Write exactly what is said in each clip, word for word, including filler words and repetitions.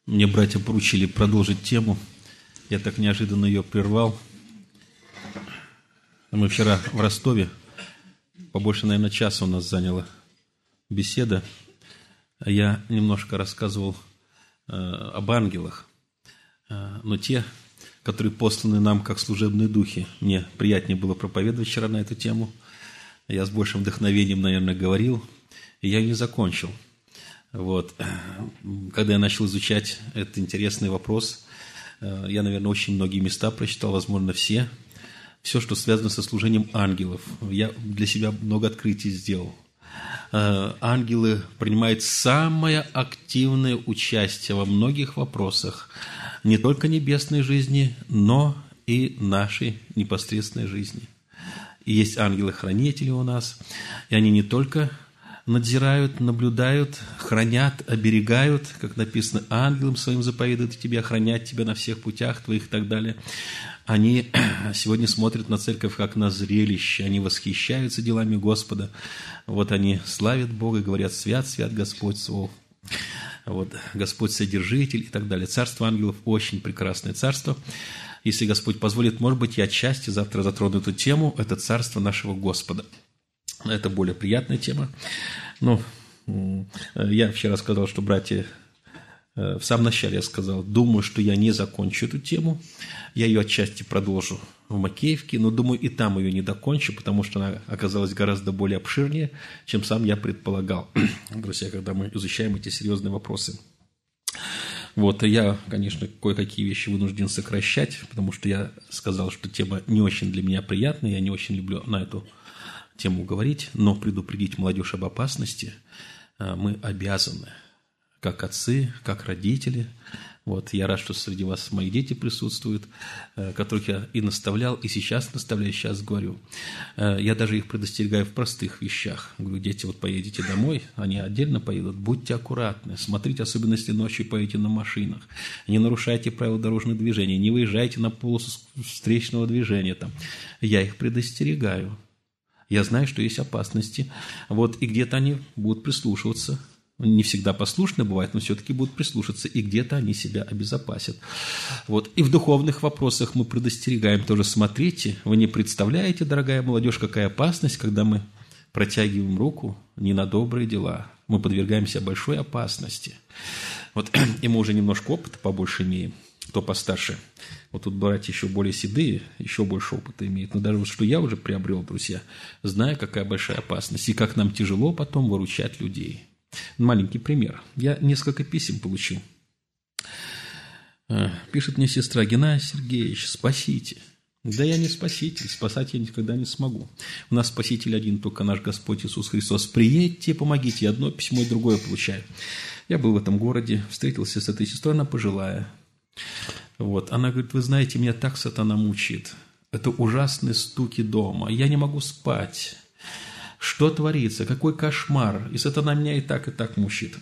Мне братья поручили продолжить тему. Я так неожиданно ее прервал. Мы вчера в Ростове, побольше, наверное, часа у нас заняла беседа. Я немножко рассказывал э, об ангелах, э, но те, которые посланы нам как служебные духи. Мне приятнее было проповедовать вчера на эту тему. Я с большим вдохновением, наверное, говорил, и я не закончил. Вот. Когда я начал изучать этот интересный вопрос, я, наверное, очень многие места прочитал, возможно, все. Все, что связано со служением ангелов. Я для себя много открытий сделал. Ангелы принимают самое активное участие во многих вопросах не только небесной жизни, но и нашей непосредственной жизни. И есть ангелы-хранители у нас, и они не только надзирают, наблюдают, хранят, оберегают, как написано, ангелам своим заповедуют тебе охранять тебя на всех путях твоих и так далее. Они сегодня смотрят на церковь как на зрелище, они восхищаются делами Господа. Вот они славят Бога и говорят: свят, свят Господь Саваоф. Вот, Господь Содержитель и так далее. Царство ангелов очень прекрасное царство. Если Господь позволит, может быть, я отчасти завтра затрону эту тему. Это царство нашего Господа. Это более приятная тема. Ну, я вчера сказал, что, братья, в самом начале я сказал, думаю, что я не закончу эту тему. Я ее отчасти продолжу в Макеевке, но, думаю, и там ее не докончу, потому что она оказалась гораздо более обширнее, чем сам я предполагал, друзья, когда мы изучаем эти серьезные вопросы. Вот, и я, конечно, кое-какие вещи вынужден сокращать, потому что я сказал, что тема не очень для меня приятная, я не очень люблю на эту тему говорить, но предупредить молодежь об опасности мы обязаны, как отцы, как родители. Вот, я рад, что среди вас мои дети присутствуют, которых я и наставлял, и сейчас наставляю, сейчас говорю. Я даже их предостерегаю в простых вещах. Говорю: дети, вот поедете домой, они отдельно поедут, будьте аккуратны, смотрите, особенно если ночью поедете на машинах, не нарушайте правила дорожного движения, не выезжайте на полосу встречного движения. Там. Я их предостерегаю. Я знаю, что есть опасности. Вот, и где-то они будут прислушиваться. Не всегда послушны бывают, но все-таки будут прислушиваться. И где-то они себя обезопасят. Вот. И в духовных вопросах мы предостерегаем тоже. Смотрите, вы не представляете, дорогая молодежь, какая опасность, когда мы протягиваем руку не на добрые дела. Мы подвергаемся большой опасности. Вот. И мы уже немножко опыта побольше имеем. Кто постарше. Вот тут братья еще более седые, еще больше опыта имеют. Но даже вот что я уже приобрел, друзья, знаю, какая большая опасность. И как нам тяжело потом выручать людей. Маленький пример. Я несколько писем получил. Пишет мне сестра: Геннадий Сергеевич, спасите. Да я не спаситель, спасать я никогда не смогу. У нас спаситель один, только наш Господь Иисус Христос. Приедьте, помогите. Одно письмо и другое получаю. Я был в этом городе, встретился с этой сестрой, она пожилая. Вот. Она говорит: вы знаете, меня так сатана мучит. Это ужасные стуки дома. Я не могу спать. Что творится? Какой кошмар. И сатана меня и так, и так мучит.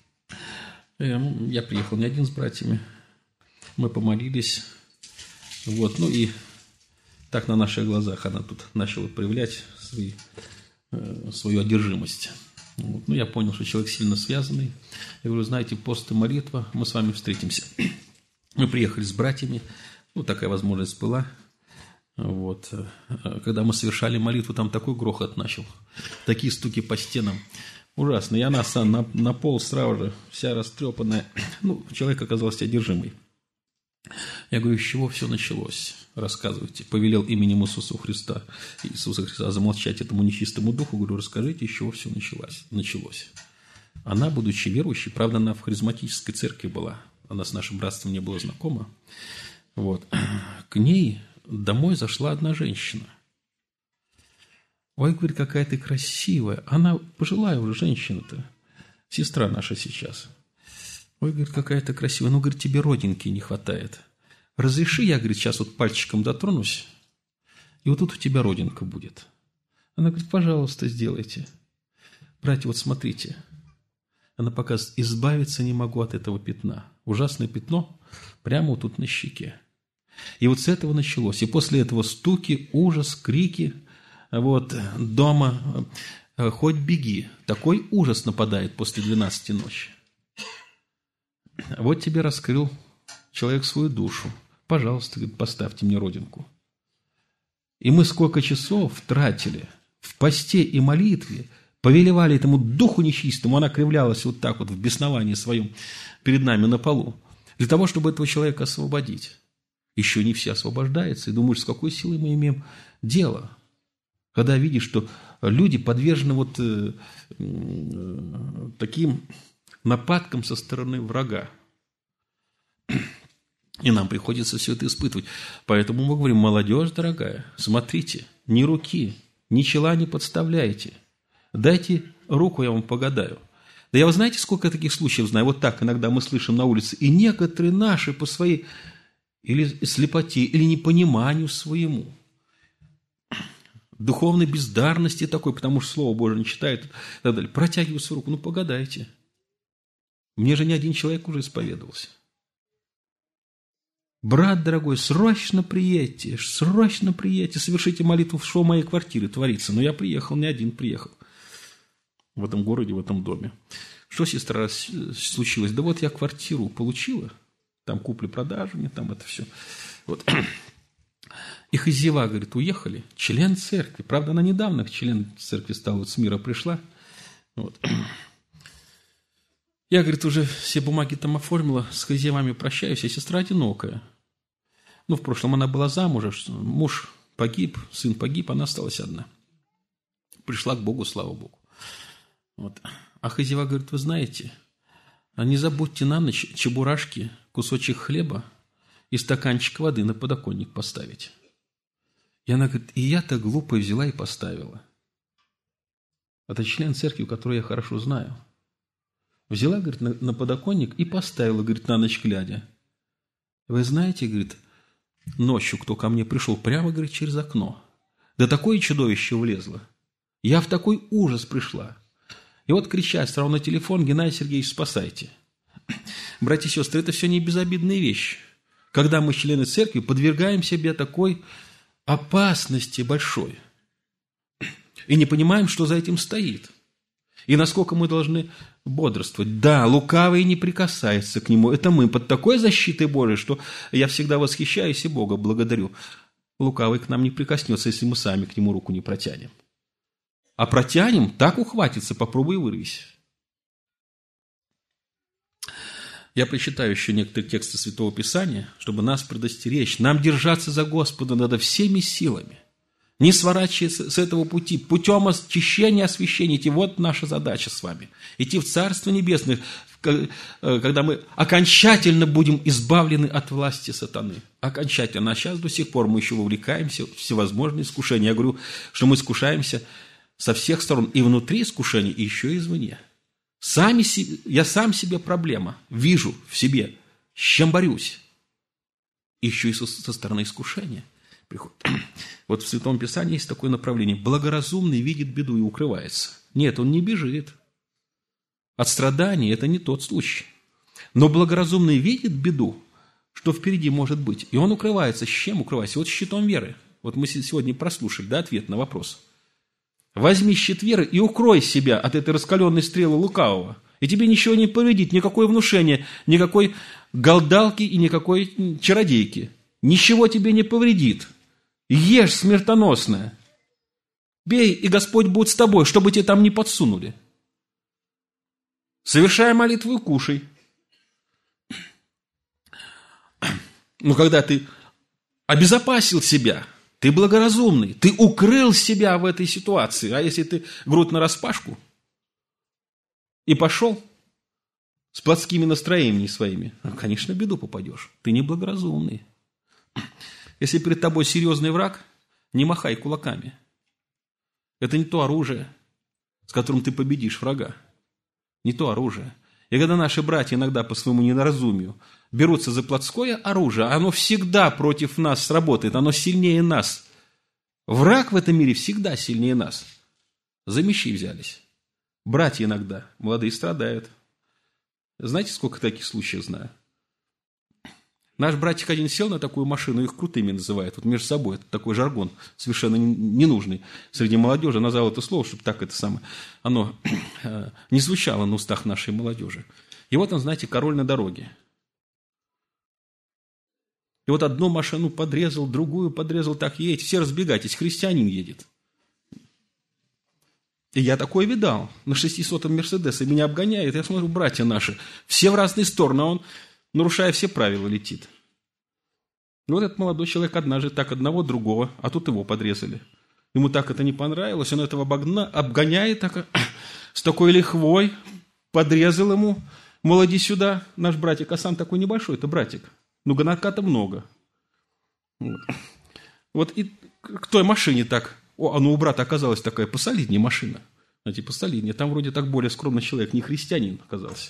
Я приехал не один с братьями. Мы помолились. Вот. Ну и так на наших глазах она тут начала проявлять свои, свою одержимость. Вот. Ну, я понял, что человек сильно связанный. Я говорю: знаете, пост и молитва, мы с вами встретимся. Мы приехали с братьями, ну, такая возможность была. Вот. Когда мы совершали молитву, там такой грохот начал, такие стуки по стенам. Ужасно. И она на, на пол сразу же, вся растрепанная. Ну, человек оказался одержимый. Я говорю: с чего все началось? Рассказывайте. Повелел именем Иисуса Христа, Иисуса Христа замолчать этому нечистому духу. Говорю: расскажите, с чего все началось. началось. Она, будучи верующей, правда, она в харизматической церкви была. Она с нашим братством не была знакома. Вот. К ней домой зашла одна женщина. Ой, говорит, какая ты красивая. Она пожилая уже женщина-то. Сестра наша сейчас. Ой, говорит, какая ты красивая. Ну, говорит, тебе родинки не хватает. Разреши, я, говорит, сейчас вот пальчиком дотронусь, и вот тут у тебя родинка будет. Она говорит: пожалуйста, сделайте. Братья, вот смотрите. Она показывает: избавиться не могу от этого пятна. Ужасное пятно прямо вот тут на щеке. И вот с этого началось. И после этого стуки, ужас, крики. Вот, дома хоть беги. Такой ужас нападает после двенадцати ночи. Вот тебе раскрыл человек свою душу. Пожалуйста, говорит, поставьте мне родинку. И мы сколько часов тратили в посте и молитве, повелевали этому духу нечистому, она кривлялась вот так вот в бесновании своем перед нами на полу, для того, чтобы этого человека освободить. Еще не все освобождаются, и думаешь, с какой силой мы имеем дело, когда видишь, что люди подвержены вот э, э, таким нападкам со стороны врага. И нам приходится все это испытывать. Поэтому мы говорим, молодежь дорогая, смотрите, ни руки, ни чела не подставляйте. Дайте руку, я вам погадаю. Да я, вы знаете, сколько таких случаев знаю? Вот так иногда мы слышим на улице. И некоторые наши по своей или слепоте, или непониманию своему, духовной бездарности такой, потому что Слово Божие не читает и так далее, протягивают свою руку. Ну, погадайте. Мне же ни один человек уже исповедовался. Брат дорогой, срочно приедьте, срочно приедьте, совершите молитву, что в моей квартире творится. Но я приехал, не один приехал. В этом городе, в этом доме. Что, сестра, случилось? Да вот я квартиру получила, там купли-продажи, мне там это все. Вот. И хозяева, говорит, уехали, член церкви. Правда, она недавно член церкви стала, вот с мира пришла. Вот. Я, говорит, уже все бумаги там оформила, с хозяевами прощаюсь, а сестра одинокая. Ну, в прошлом она была замужем, муж погиб, сын погиб, она осталась одна. Пришла к Богу, слава Богу. Вот. А хозяева говорит, вы знаете, не забудьте на ночь чебурашки, кусочек хлеба и стаканчик воды на подоконник поставить. И она говорит, и я-то глупо взяла и поставила. Это член церкви, которую я хорошо знаю. Взяла, говорит, на, на подоконник и поставила, говорит, на ночь глядя. Вы знаете, говорит, ночью кто ко мне пришел, прямо, говорит, через окно. Да такое чудовище влезло. Я в такой ужас пришла. И вот кричать сразу на телефон, Геннадий Сергеевич, спасайте. Братья и сестры, это все не безобидные вещи. Когда мы, члены церкви, подвергаем себе такой опасности большой. И не понимаем, что за этим стоит. И насколько мы должны бодрствовать. Да, лукавый не прикасается к нему. Это мы под такой защитой Божией, что я всегда восхищаюсь и Бога благодарю. Лукавый к нам не прикоснется, если мы сами к нему руку не протянем. А протянем, так ухватится, попробуй вырвись. Я прочитаю еще некоторые тексты Святого Писания, чтобы нас предостеречь. Нам держаться за Господа надо всеми силами. Не сворачиваться с этого пути, путем очищения, освящения. Идти, вот наша задача с вами. Идти в Царство Небесное, когда мы окончательно будем избавлены от власти сатаны. Окончательно. А сейчас до сих пор мы еще вовлекаемся в всевозможные искушения. Я говорю, что мы искушаемся со всех сторон. И внутри искушения, и еще и извне. Сами, я сам себе проблема. Вижу в себе, с чем борюсь. Еще и со, со стороны искушения. Вот в Святом Писании есть такое направление. Благоразумный видит беду и укрывается. Нет, он не бежит. От страданий это не тот случай. Но благоразумный видит беду, что впереди может быть. И он укрывается. С чем укрывается? Вот щитом веры. Вот мы сегодня прослушали, да, ответ на вопрос. Возьми щит веры и укрой себя от этой раскаленной стрелы лукавого. И тебе ничего не повредит, никакое внушение, никакой галдалки и никакой чародейки. Ничего тебе не повредит. Ешь смертоносное. Бей, и Господь будет с тобой, чтобы тебе там не подсунули. Совершай молитву и кушай. Но когда ты обезопасил себя, ты благоразумный, ты укрыл себя в этой ситуации. А если ты грудь нараспашку и пошел с плотскими настроениями своими, ну, конечно, в беду попадешь. Ты не благоразумный. Если перед тобой серьезный враг, не махай кулаками. Это не то оружие, с которым ты победишь врага. Не то оружие. И когда наши братья иногда по своему неразумию берутся за плотское оружие, оно всегда против нас сработает, оно сильнее нас. Враг в этом мире всегда сильнее нас. За мечи взялись. Братья иногда, молодые, страдают. Знаете, сколько таких случаев знаю? Наш братик один сел на такую машину, их крутыми называют, вот между собой, это такой жаргон, совершенно ненужный среди молодежи, назвал это слово, чтобы так это самое, оно не звучало на устах нашей молодежи. И вот он, знаете, король на дороге, И вот одну машину подрезал, другую подрезал, так едете, все разбегайтесь, христианин едет. И я такое видал, на шестисотом Мерседесе меня обгоняет, я смотрю, братья наши, все в разные стороны, а он, нарушая все правила, летит. И вот этот молодой человек однажды так одного, другого, а тут его подрезали. Ему так это не понравилось, он этого обогна, обгоняет так, с такой лихвой, подрезал ему, мол, иди сюда, наш братик, а сам такой небольшой, это братик, ну гонорка-то много. Вот, вот и к той машине так, о, а ну у брата оказалась такая посолиднее машина, знаете, посолиднее, там вроде так более скромный человек, не христианин оказался.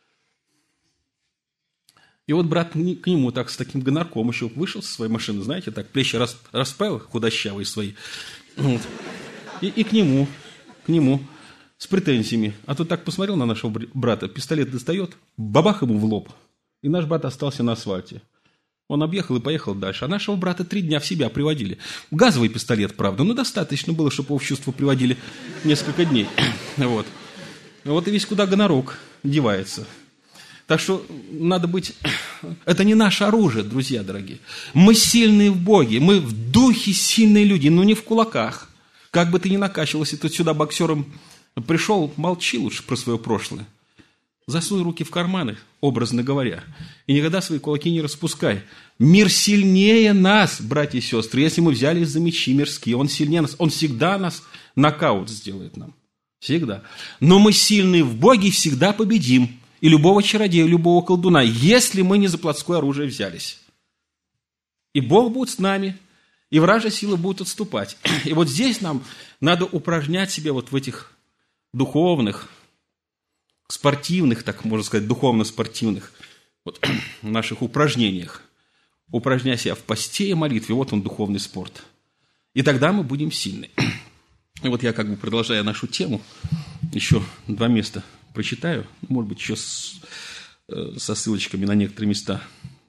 И вот брат к нему так с таким гонорком еще вышел со своей машины, знаете, так плечи расправил, худощавые свои, вот. и, и к нему, к нему с претензиями. А тут так посмотрел на нашего брата, пистолет достает, бабах ему в лоб, и наш брат остался на асфальте. Он объехал и поехал дальше. А нашего брата три дня в себя приводили. Газовый пистолет, правда, но достаточно было, чтобы его в чувство приводили несколько дней. Вот, вот и весь куда гонорок девается. Так что надо быть... Это не наше оружие, друзья дорогие. Мы сильные в Боге, мы в духе сильные люди, но не в кулаках. Как бы ты ни накачивался, ты сюда боксером пришел, молчи лучше про свое прошлое. Засунь руки в карманы, образно говоря, и никогда свои кулаки не распускай. Мир сильнее нас, братья и сестры. Если мы взялись за мечи мирские, он сильнее нас. Он всегда нас нокаут сделает нам. Всегда. Но мы сильные в Боге и всегда победим. И любого чародея, любого колдуна, если мы не за плотское оружие взялись. И Бог будет с нами, и вражья сила будет отступать. И вот здесь нам надо упражнять себя вот в этих духовных, спортивных, так можно сказать, духовно-спортивных вот, наших упражнениях. Упражняй себя в посте и молитве, вот он, духовный спорт. И тогда мы будем сильны. И вот я, как бы продолжая нашу тему, еще два места прочитаю, может быть, еще с, со ссылочками на некоторые места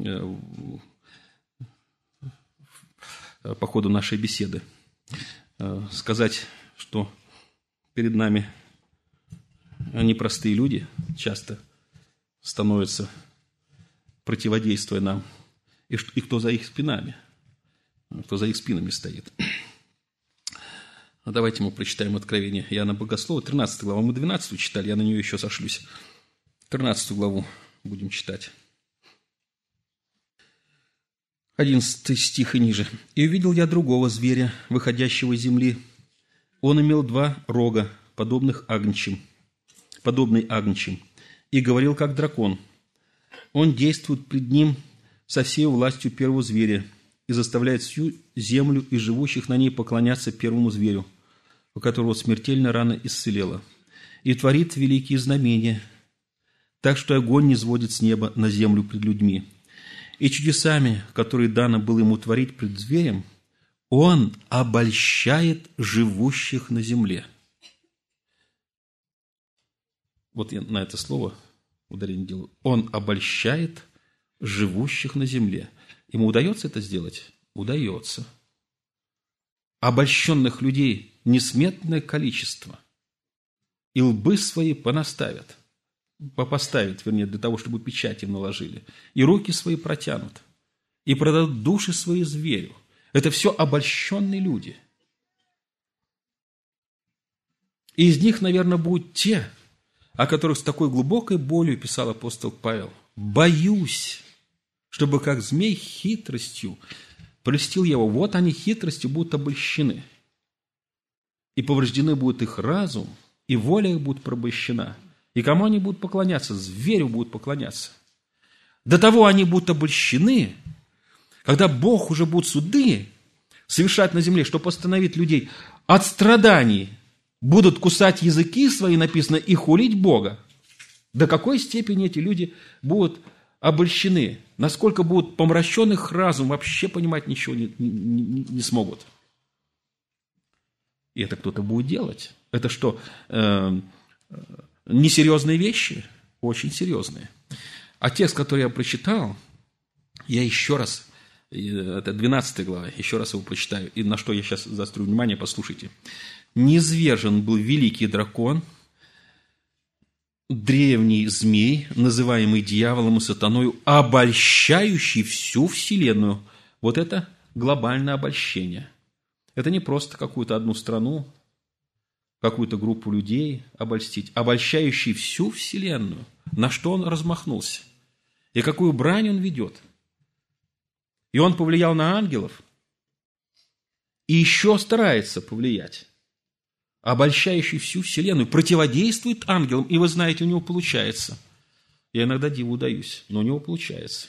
по ходу нашей беседы. Сказать, что перед нами непростые люди часто становятся, противодействуя нам, и, и кто за их спинами, кто за их спинами стоит. Давайте мы прочитаем Откровение Иоанна Богослова, тринадцатую главу. Мы двенадцатую читали, я на нее еще сошлюсь. тринадцатую главу будем читать. одиннадцатый стих и ниже. «И увидел я другого зверя, выходящего из земли. Он имел два рога, подобных агнчим, подобный агнчим, и говорил, как дракон. Он действует пред ним со всей властью первого зверя и заставляет всю землю и живущих на ней поклоняться первому зверю, у которого смертельно рана исцелела, и творит великие знамения, так что огонь не сводит с неба на землю пред людьми. И чудесами, которые дано было ему творить пред зверем, он обольщает живущих на земле». Вот я на это слово ударение делаю. Он обольщает живущих на земле. Ему удается это сделать? Удается. Обольщенных людей несметное количество. И лбы свои понаставят. Поставят, вернее, для того, чтобы печать им наложили. И руки свои протянут. И продадут души свои зверю. Это все обольщенные люди. И из них, наверное, будут те, о которых с такой глубокой болью писал апостол Павел. «Боюсь, чтобы как змей хитростью прельстил его». Вот они хитростью будут обольщены. И повреждены будет их разум, и воля их будет порабощена. И кому они будут поклоняться? Зверю будут поклоняться. До того они будут обольщены, когда Бог уже будет суды совершать на земле, чтобы остановить людей от страданий, будут кусать языки свои, написано, и хулить Бога. До какой степени эти люди будут обольщены? Насколько будут помрачен их разум, вообще понимать ничего не, не, не, не смогут. И это кто-то будет делать. Это что, э, несерьезные вещи? Очень серьезные. А текст, который я прочитал, я еще раз, это двенадцатая глава, еще раз его прочитаю. И на что я сейчас заострю внимание, послушайте. «Низвержен был великий дракон, древний змей, называемый дьяволом и сатаною, обольщающий всю вселенную. Вот это глобальное обольщение. Это не просто какую-то одну страну, какую-то группу людей обольстить, обольщающий всю вселенную. На что он размахнулся? И какую брань он ведет? И он повлиял на ангелов, и еще старается повлиять. Обольщающий всю вселенную, противодействует ангелам, и вы знаете, у него получается. Я иногда диву даюсь, но у него получается.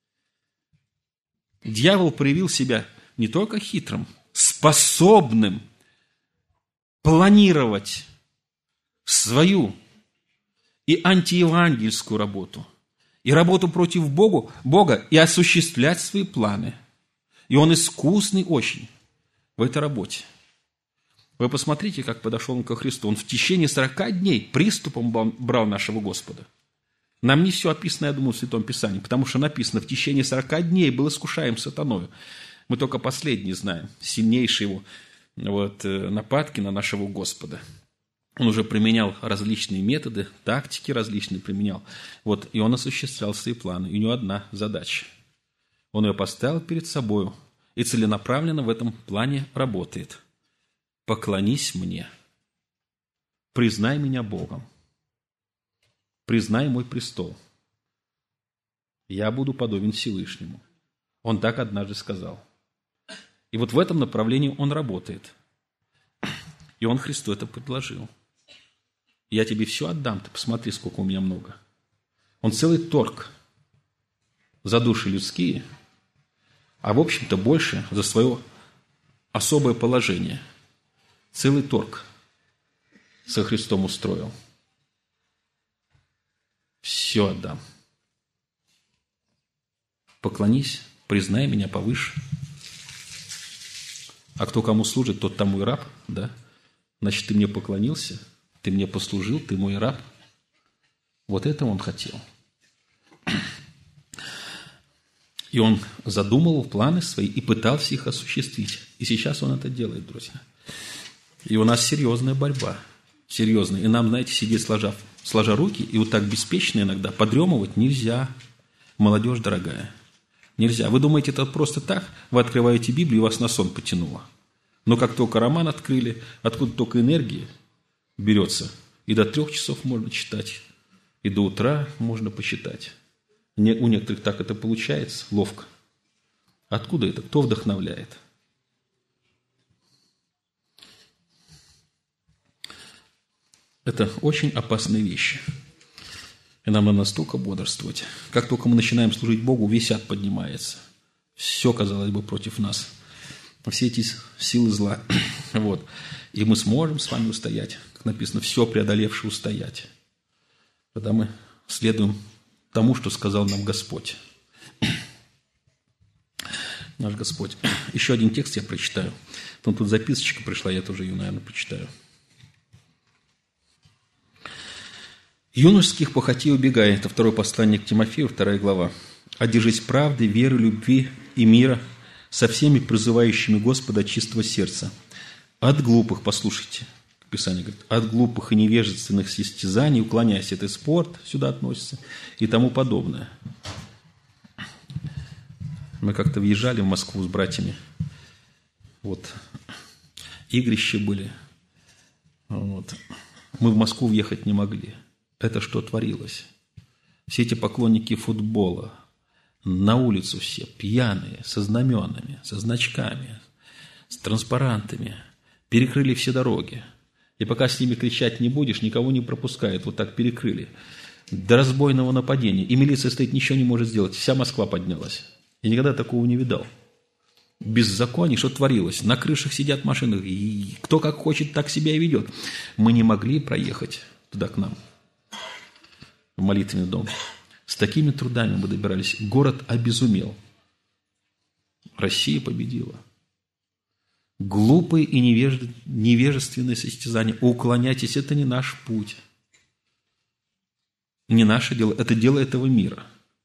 Дьявол проявил себя не только хитрым, способным планировать свою и антиевангельскую работу, и работу против Богу, Бога, и осуществлять свои планы. И он искусный очень в этой работе. Вы посмотрите, как подошел он ко Христу. Он в течение сорока дней приступом брал нашего Господа. Нам не все описано, я думаю, в Святом Писании, потому что написано, в течение сорока дней был искушаем сатаною. Мы только последний знаем, сильнейшие его вот, нападки на нашего Господа. Он уже применял различные методы, тактики различные применял. Вот, и он осуществлял свои планы. И у него одна задача. Он ее поставил перед собой и целенаправленно в этом плане работает. Поклонись мне, признай меня Богом, признай мой престол. Я буду подобен Всевышнему. Он так однажды сказал. И вот в этом направлении он работает. И он Христу это предложил. Я тебе все отдам, ты посмотри, сколько у меня много. Он целый торг за души людские, а в общем-то больше за свое особое положение. Целый торг со Христом устроил. Все отдам. Поклонись, признай меня повыше. А кто кому служит, тот тому и раб, да? Значит, ты мне поклонился, ты мне послужил, ты мой раб. Вот это он хотел. И он задумывал планы свои и пытался их осуществить. И сейчас он это делает, друзья. И у нас серьезная борьба. Серьезная. И нам, знаете, сидеть сложа, сложа руки, и вот так беспечно иногда подремывать нельзя. Молодежь дорогая. Нельзя. Вы думаете, это просто так? Вы открываете Библию, и вас на сон потянуло. Но как только роман открыли, откуда только энергия берется, и до трех часов можно читать, и до утра можно почитать. У некоторых так это получается, ловко. Откуда это? Кто вдохновляет? Это очень опасные вещи. И нам надо настолько бодрствовать. Как только мы начинаем служить Богу, весь ад поднимается. Все, казалось бы, против нас. Все эти силы зла. Вот. И мы сможем с вами устоять. Как написано, все преодолевший устоять. Когда мы следуем тому, что сказал нам Господь. Наш Господь. Еще один текст я прочитаю. Потом тут записочка пришла, я тоже ее, наверное, прочитаю. «Юношеских похотей убегай». Это второе послание к Тимофею, вторая глава. «Одержись правды, веры, любви и мира со всеми призывающими Господа от чистого сердца. От глупых», послушайте, Писание говорит, «от глупых и невежественных состязаний уклоняйся». Это спорт сюда относится и тому подобное. Мы как-то въезжали в Москву с братьями. Вот. Игрища были. Вот. Мы в Москву въехать не могли. Это что творилось? Все эти поклонники футбола, на улицу все, пьяные, со знаменами, со значками, с транспарантами, перекрыли все дороги. И пока с ними кричать не будешь, никого не пропускают, вот так перекрыли. До разбойного нападения. И милиция стоит, ничего не может сделать. Вся Москва поднялась. Я никогда такого не видал. Беззаконие, что творилось? На крышах сидят машины, и кто как хочет, так себя и ведет. Мы не могли проехать туда к нам. В молитвенный дом. С такими трудами мы добирались. Город обезумел. Россия победила. Глупые и невеж... невежественные состязания. Уклоняйтесь, это не наш путь. Не наше дело, это дело этого мира.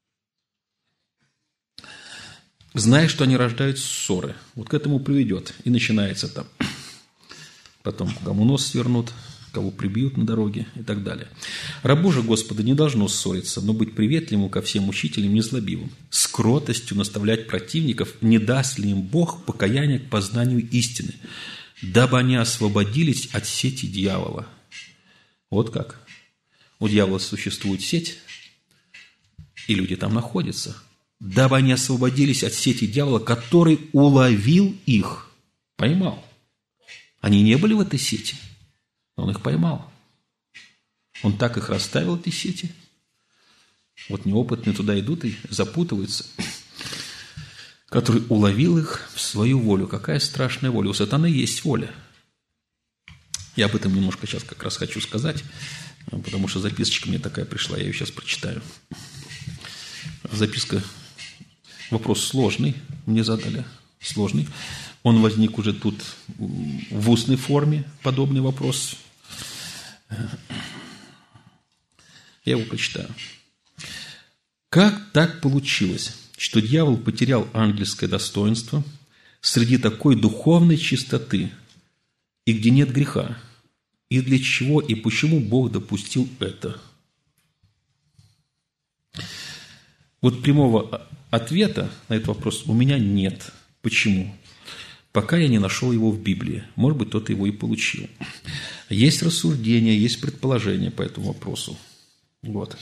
Зная, что они рождают ссоры. Вот к этому приведет. И начинается там. Потом кому нос свернут, кого прибьют на дороге и так далее. Рабу же Господа не должно ссориться, но быть приветливым ко всем учителям, незлобивым, с кротостью наставлять противников, не даст ли им Бог покаяние к познанию истины, дабы они освободились от сети дьявола. Вот как. У дьявола существует сеть, и люди там находятся. Дабы они освободились от сети дьявола, который уловил их, поймал. Они не были в этой сети, но он их поймал. Он так их расставил, эти сети. Вот неопытные туда идут и запутываются. Который уловил их в свою волю. Какая страшная воля. У сатаны есть воля. Я об этом немножко сейчас как раз хочу сказать, потому что записочка мне такая пришла, я ее сейчас прочитаю. Записка, вопрос сложный, мне задали, сложный. Он возник уже тут в устной форме, подобный вопрос. Я его прочитаю. Как так получилось, что дьявол потерял ангельское достоинство среди такой духовной чистоты, и где нет греха? И для чего и почему Бог допустил это? Вот прямого ответа на этот вопрос у меня нет. Почему? Пока я не нашел его в Библии. Может быть, кто-то его и получил. Есть рассуждения, есть предположения по этому вопросу. Вот.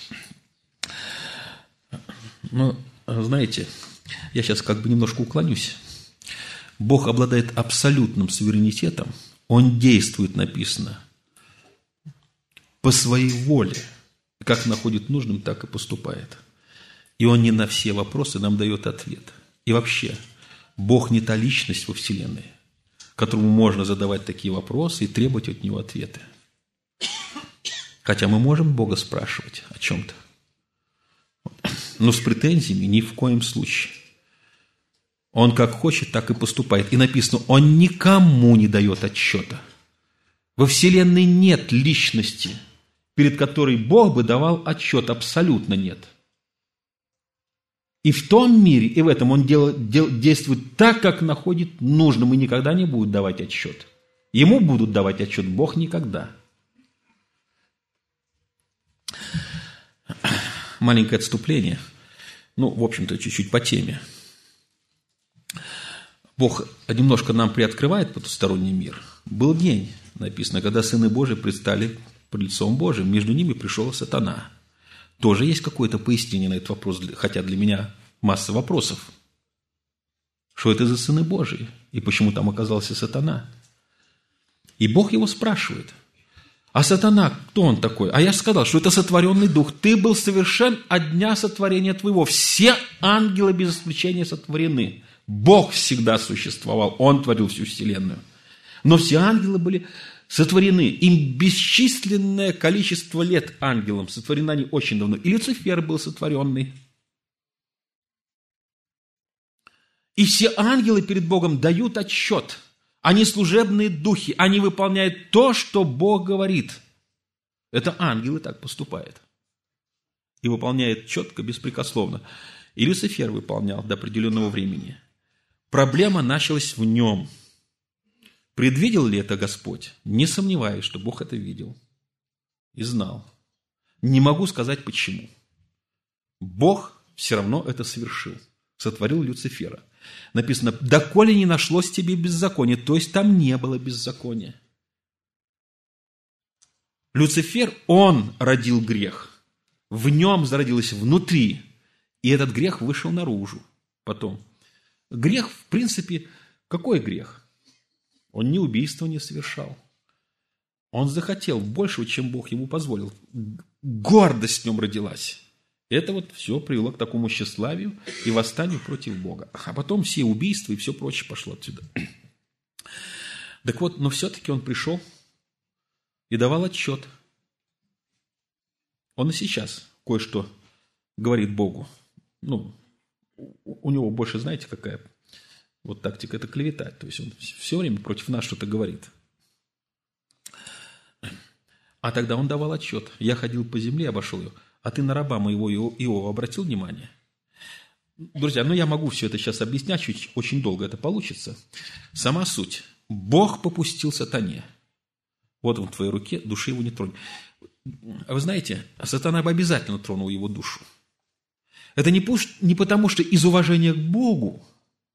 Но, знаете, я сейчас как бы немножко уклонюсь. Бог обладает абсолютным суверенитетом. Он действует, написано, по своей воле. Как находит нужным, так и поступает. И Он не на все вопросы нам дает ответ. И вообще, Бог не та личность во Вселенной, которому можно задавать такие вопросы и требовать от Него ответы. Хотя мы можем Бога спрашивать о чем-то. Но с претензиями ни в коем случае. Он как хочет, так и поступает. И написано, Он никому не дает отчета. Во Вселенной нет личности, перед которой Бог бы давал отчет. Абсолютно нет. И в том мире, и в этом Он дел, дел, действует так, как находит нужным, и никогда не будет давать отчет. Ему будут давать отчет, Бог никогда. Маленькое отступление. Ну, в общем-то, чуть-чуть по теме. Бог немножко нам приоткрывает потусторонний мир. Был день, написано, когда сыны Божии предстали пред лицом Божиим, между ними пришел сатана. Тоже есть какое-то пояснение на этот вопрос, хотя для меня масса вопросов. Что это за сыны Божии? И почему там оказался сатана? И Бог его спрашивает. А сатана, кто он такой? А я сказал, что это сотворенный дух. Ты был совершен от дня сотворения твоего. Все ангелы без исключения сотворены. Бог всегда существовал. Он творил всю вселенную. Но все ангелы были сотворены. Им бесчисленное количество лет ангелам. Сотворены они очень давно. И Люцифер был сотворенный. И все ангелы перед Богом дают отчет. Они служебные духи. Они выполняют то, что Бог говорит. Это ангелы так поступают. И выполняют четко, беспрекословно. И Люцифер выполнял до определенного времени. Проблема началась в нем. Предвидел ли это Господь? Не сомневаюсь, что Бог это видел и знал. Не могу сказать почему. Бог все равно это совершил. Сотворил Люцифера. Написано, доколе не нашлось тебе беззакония. То есть там не было беззакония. Люцифер, он родил грех. В нем зародилось внутри. И этот грех вышел наружу потом. Грех, в принципе, какой грех? Он ни убийства не совершал. Он захотел большего, чем Бог ему позволил. Гордость в нем родилась. Это вот все привело к такому тщеславию и восстанию против Бога. А потом все убийства и все прочее пошло отсюда. Так вот, но все-таки он пришел и давал отчет. Он и сейчас кое-что говорит Богу. Ну, у него больше, знаете, какая вот тактика, это клеветать. То есть он все время против нас что-то говорит. А тогда он давал отчет. Я ходил по земле, обошел ее. А ты на раба моего Иова обратил внимание? Друзья, ну я могу все это сейчас объяснять, чуть, очень долго это получится. Сама суть. Бог попустил сатане. Вот он в твоей руке, души его не тронь. А вы знаете, сатана бы обязательно тронул его душу. Это не, не потому, что из уважения к Богу,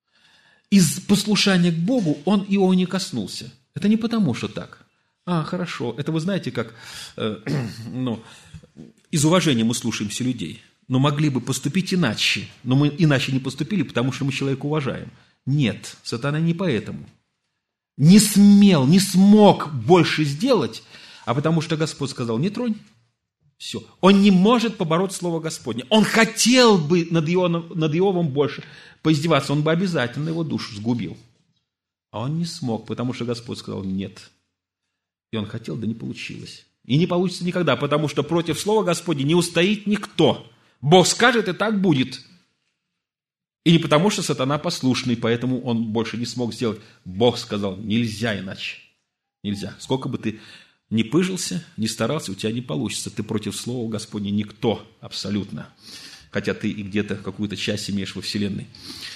из послушания к Богу он его не коснулся. Это не потому, что так. А, хорошо, это вы знаете, как э, ну, из уважения мы слушаемся людей, но могли бы поступить иначе. Но мы иначе не поступили, потому что мы человека уважаем. Нет, сатана не поэтому. Не смел, не смог больше сделать, а потому что Господь сказал, не тронь. Все. Он не может побороть Слово Господне. Он хотел бы над Иовом, над Иовом больше поиздеваться. Он бы обязательно его душу сгубил. А он не смог, потому что Господь сказал нет. И он хотел, да не получилось. И не получится никогда, потому что против Слова Господня не устоит никто. Бог скажет, и так будет. И не потому, что сатана послушный, поэтому он больше не смог сделать. Бог сказал, нельзя иначе. Нельзя. Сколько бы ты ни пыжился, ни старался, у тебя не получится. Ты против Слова Господня никто абсолютно. Хотя ты и где-то какую-то часть имеешь во Вселенной.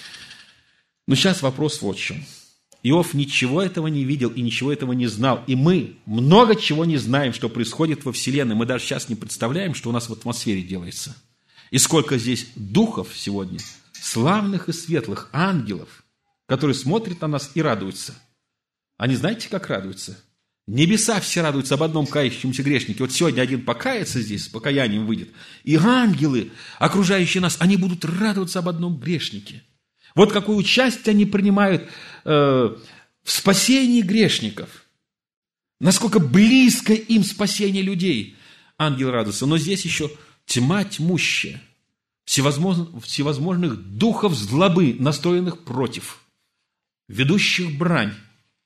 Но сейчас вопрос вот в чем. Иов ничего этого не видел и ничего этого не знал. И мы много чего не знаем, что происходит во Вселенной. Мы даже сейчас не представляем, что у нас в атмосфере делается. И сколько здесь духов сегодня, славных и светлых ангелов, которые смотрят на нас и радуются. Они знаете, как радуются? Небеса все радуются об одном кающемся грешнике. Вот сегодня один покается здесь, с покаянием выйдет. И ангелы, окружающие нас, они будут радоваться об одном грешнике. Вот какое участие они принимают э, в спасении грешников. Насколько близко им спасение людей. Ангелы радуются. Но здесь еще тьма тьмущая. Всевозможных, всевозможных духов злобы, настроенных против. Ведущих брань.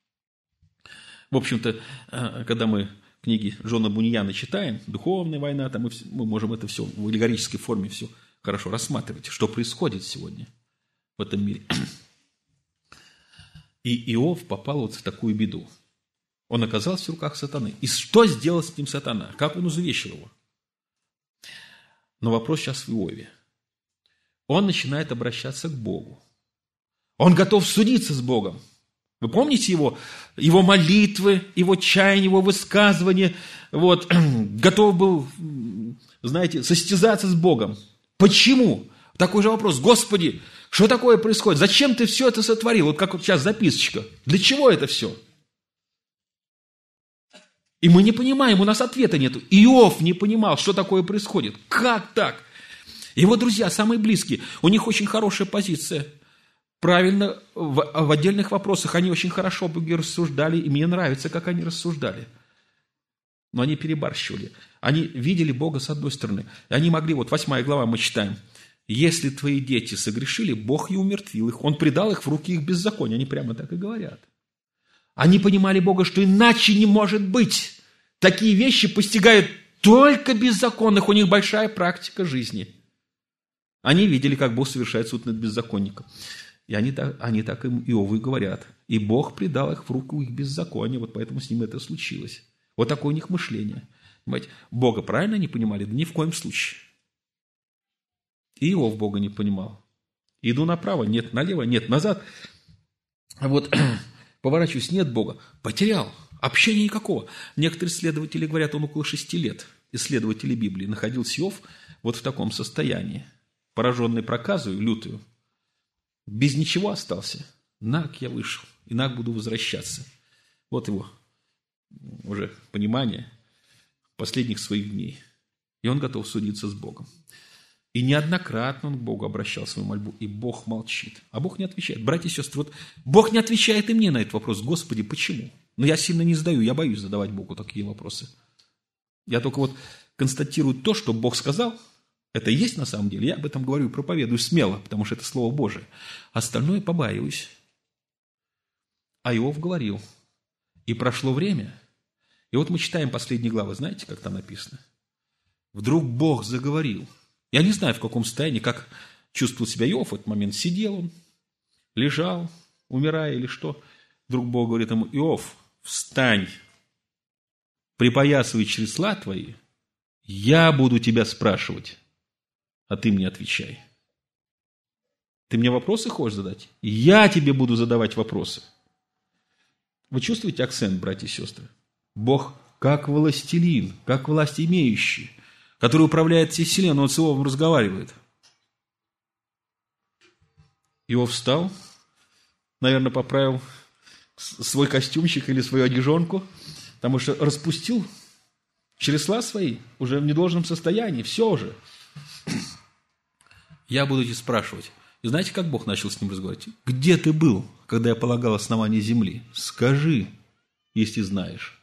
В общем-то, когда мы книги Джона Буньяна читаем, «Духовная война», там мы, мы можем это все в аллегорической форме все хорошо рассматривать, что происходит сегодня в этом мире. И Иов попал вот в такую беду. Он оказался в руках сатаны. И что сделал с ним сатана? Как он увещил его? Но вопрос сейчас в Иове. Он начинает обращаться к Богу. Он готов судиться с Богом. Вы помните его, его молитвы, его чаяние, его высказывания? Вот, готов был, знаете, состязаться с Богом. Почему? Такой же вопрос. Господи, что такое происходит? Зачем ты все это сотворил? Вот как вот сейчас записочка. Для чего это все? И мы не понимаем, у нас ответа нет. Иов не понимал, что такое происходит. Как так? Его друзья, самые близкие, у них очень хорошая позиция. Правильно, в, в отдельных вопросах они очень хорошо рассуждали, и мне нравится, как они рассуждали. Но они перебарщивали. Они видели Бога с одной стороны. И они могли, вот восьмая глава мы читаем, если твои дети согрешили, Бог и умертвил их. Он предал их в руки их беззакония. Они прямо так и говорят. Они понимали Бога, что иначе не может быть. Такие вещи постигают только беззаконных. У них большая практика жизни. Они видели, как Бог совершает суд над беззаконником. И они так, они так им Иову и говорят. И Бог предал их в руку их беззакония, вот поэтому с ним это случилось. Вот такое у них мышление. Понимаете, Бога правильно не понимали? Да ни в коем случае. И Иов Бога не понимал. Иду направо, нет, налево, нет, назад. А вот поворачиваюсь, нет Бога. Потерял. Общения никакого. Некоторые исследователи говорят, он около шести лет, исследователи Библии, находился Иов вот в таком состоянии. Пораженный проказою, лютую. Без ничего остался. Наг я вышел, и наг буду возвращаться. Вот его уже понимание последних своих дней. И он готов судиться с Богом. И неоднократно он к Богу обращал свою мольбу, и Бог молчит. А Бог не отвечает. Братья и сестры, вот Бог не отвечает и мне на этот вопрос. Господи, почему? Но я сильно не задаю, я боюсь задавать Богу такие вопросы. Я только вот констатирую то, что Бог сказал. Это и есть на самом деле. Я об этом говорю и проповедую смело, потому что это Слово Божие. Остальное побаиваюсь. А Иов говорил. И прошло время. И вот мы читаем последние главы. Знаете, как там написано? Вдруг Бог заговорил. Я не знаю, в каком состоянии, как чувствовал себя Иов в этот момент. Сидел он, лежал, умирая или что. Вдруг Бог говорит ему: Иов, встань, припоясывай чресла твои, я буду тебя спрашивать, а ты мне отвечай. Ты мне вопросы хочешь задать? Я тебе буду задавать вопросы. Вы чувствуете акцент, братья и сестры? Бог как властелин, как власть имеющий, который управляет всей вселенной, он с Иовом разговаривает. Иов встал, наверное, поправил свой костюмчик или свою одежонку, потому что распустил чресла свои уже в недолжном состоянии, все уже. Я буду тебя спрашивать. И знаете, как Бог начал с ним разговаривать? Где ты был, когда я полагал основание земли? Скажи, если знаешь.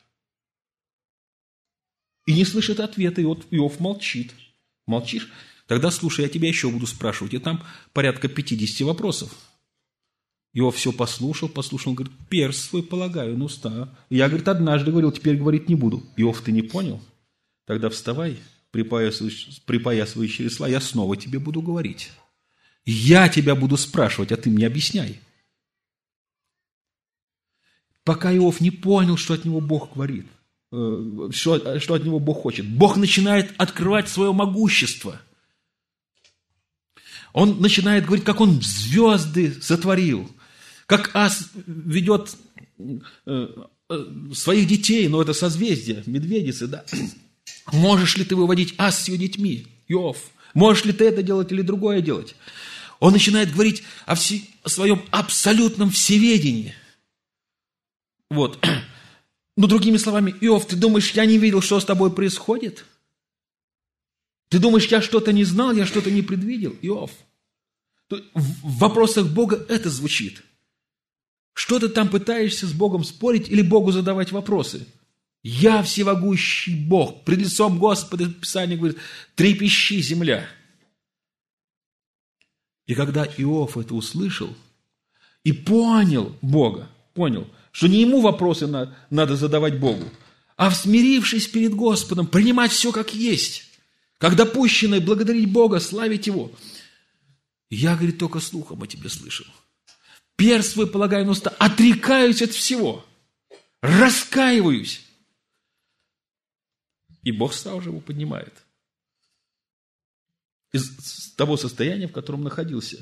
И не слышит ответа, и вот Иов молчит. Молчишь? Тогда слушай, я тебя еще буду спрашивать. И там порядка пятидесяти вопросов. Иов все послушал, послушал, он говорит, перст свой полагаю на уста. И я, говорит, однажды говорил, теперь говорить не буду. Иов, ты не понял? Тогда вставай, припоясывай чресла, я снова тебе буду говорить. Я тебя буду спрашивать, а ты мне объясняй. Пока Иов не понял, что от него Бог говорит, что, что от него Бог хочет, Бог начинает открывать свое могущество. Он начинает говорить, как он звезды сотворил, как ас ведет своих детей, но это созвездие, медведицы, да? Можешь ли ты выводить ас с ее детьми, Иов? Можешь ли ты это делать или другое делать? Он начинает говорить о, все, о своем абсолютном всеведении. Вот. Ну, другими словами, Иов, ты думаешь, я не видел, что с тобой происходит? Ты думаешь, я что-то не знал, я что-то не предвидел? Иов. В вопросах Бога это звучит. Что ты там пытаешься с Богом спорить или Богу задавать вопросы? Я всемогущий Бог. Пред лицом Господа, Писание говорит, трепещи земля. И когда Иов это услышал и понял Бога, понял, что не ему вопросы на, надо задавать Богу, а смирившись перед Господом, принимать все как есть, как допущенное, благодарить Бога, славить Его. Я, говорит, только слухом о тебе слышал. Перст свой полагаю на уста, отрекаюсь от всего, раскаиваюсь. И Бог сразу же его поднимает из того состояния, в котором находился.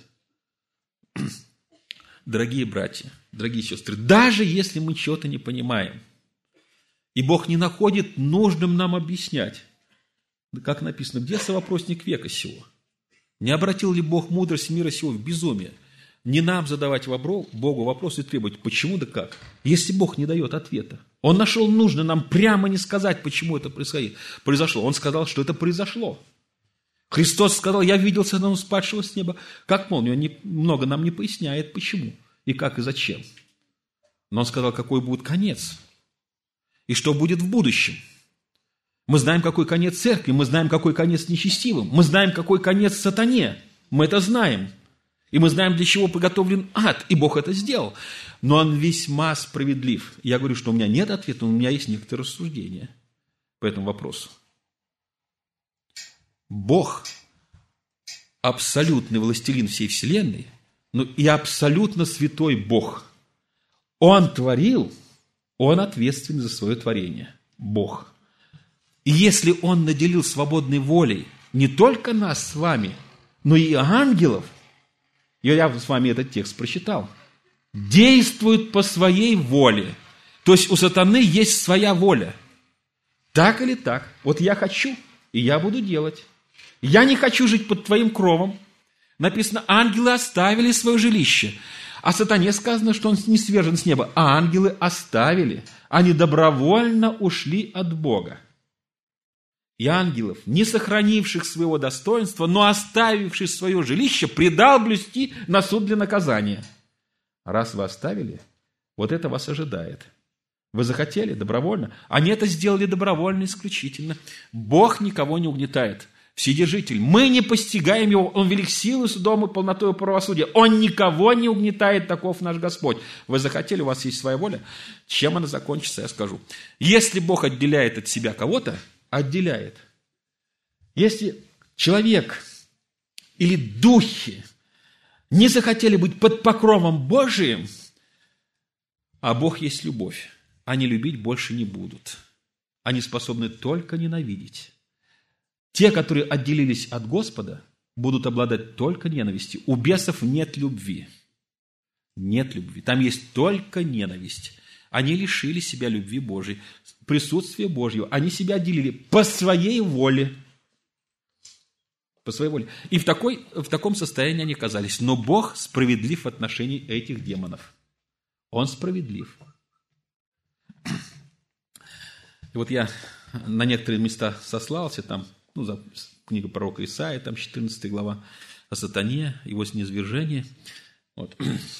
Дорогие братья, дорогие сестры, даже если мы чего-то не понимаем, и Бог не находит нужным нам объяснять, как написано, где совопросник века сего? Не обратил ли Бог мудрость мира сего в безумие? Не нам задавать Богу вопросы и требовать, почему да как, если Бог не дает ответа. Он нашел нужно нам прямо не сказать, почему это происходит. произошло. Он сказал, что это произошло. Христос сказал, я видел сатану спадшего с неба, как молнию. Он не, много нам не поясняет, почему, и как, и зачем. Но он сказал, какой будет конец, и что будет в будущем. Мы знаем, какой конец церкви, мы знаем, какой конец нечестивым, мы знаем, какой конец сатане. Мы это знаем. И мы знаем, для чего приготовлен ад, и Бог это сделал. Но Он весьма справедлив. Я говорю, что у меня нет ответа, но у меня есть некоторые рассуждения по этому вопросу. Бог – абсолютный властелин всей вселенной, но и абсолютно святой Бог. Он творил, Он ответственен за свое творение. Бог. И если Он наделил свободной волей не только нас с вами, но и ангелов, я с вами этот текст прочитал, действуют по своей воле. То есть у сатаны есть своя воля. Так или так. Вот я хочу, и я буду делать. Я не хочу жить под твоим кровом. Написано, ангелы оставили свое жилище. А сатане сказано, что он не свержен с неба. А ангелы оставили. Они добровольно ушли от Бога. И ангелов, не сохранивших своего достоинства, но оставивших свое жилище, предал блюсти на суд для наказания. Раз вы оставили, вот это вас ожидает. Вы захотели добровольно. Они это сделали добровольно исключительно. Бог никого не угнетает. Вседержитель. Мы не постигаем Его. Он велик силой, судом и полнотой правосудия. Он никого не угнетает, таков наш Господь. Вы захотели, у вас есть своя воля. Чем она закончится, я скажу. Если Бог отделяет от себя кого-то, отделяет. Если человек или духи не захотели быть под покровом Божиим, а Бог есть любовь, они любить больше не будут. Они способны только ненавидеть. Те, которые отделились от Господа, будут обладать только ненавистью. У бесов нет любви. Нет любви. Там есть только ненависть. Они лишили себя любви Божьей, присутствия Божьего. Они себя отделили по своей воле. По своей воле. И в, такой, в таком состоянии они оказались. Но Бог справедлив в отношении этих демонов. Он справедлив. И вот я на некоторые места сослался, там, ну, за книга пророка Исаия, там четырнадцатая глава, о сатане, его низвержении. Вот.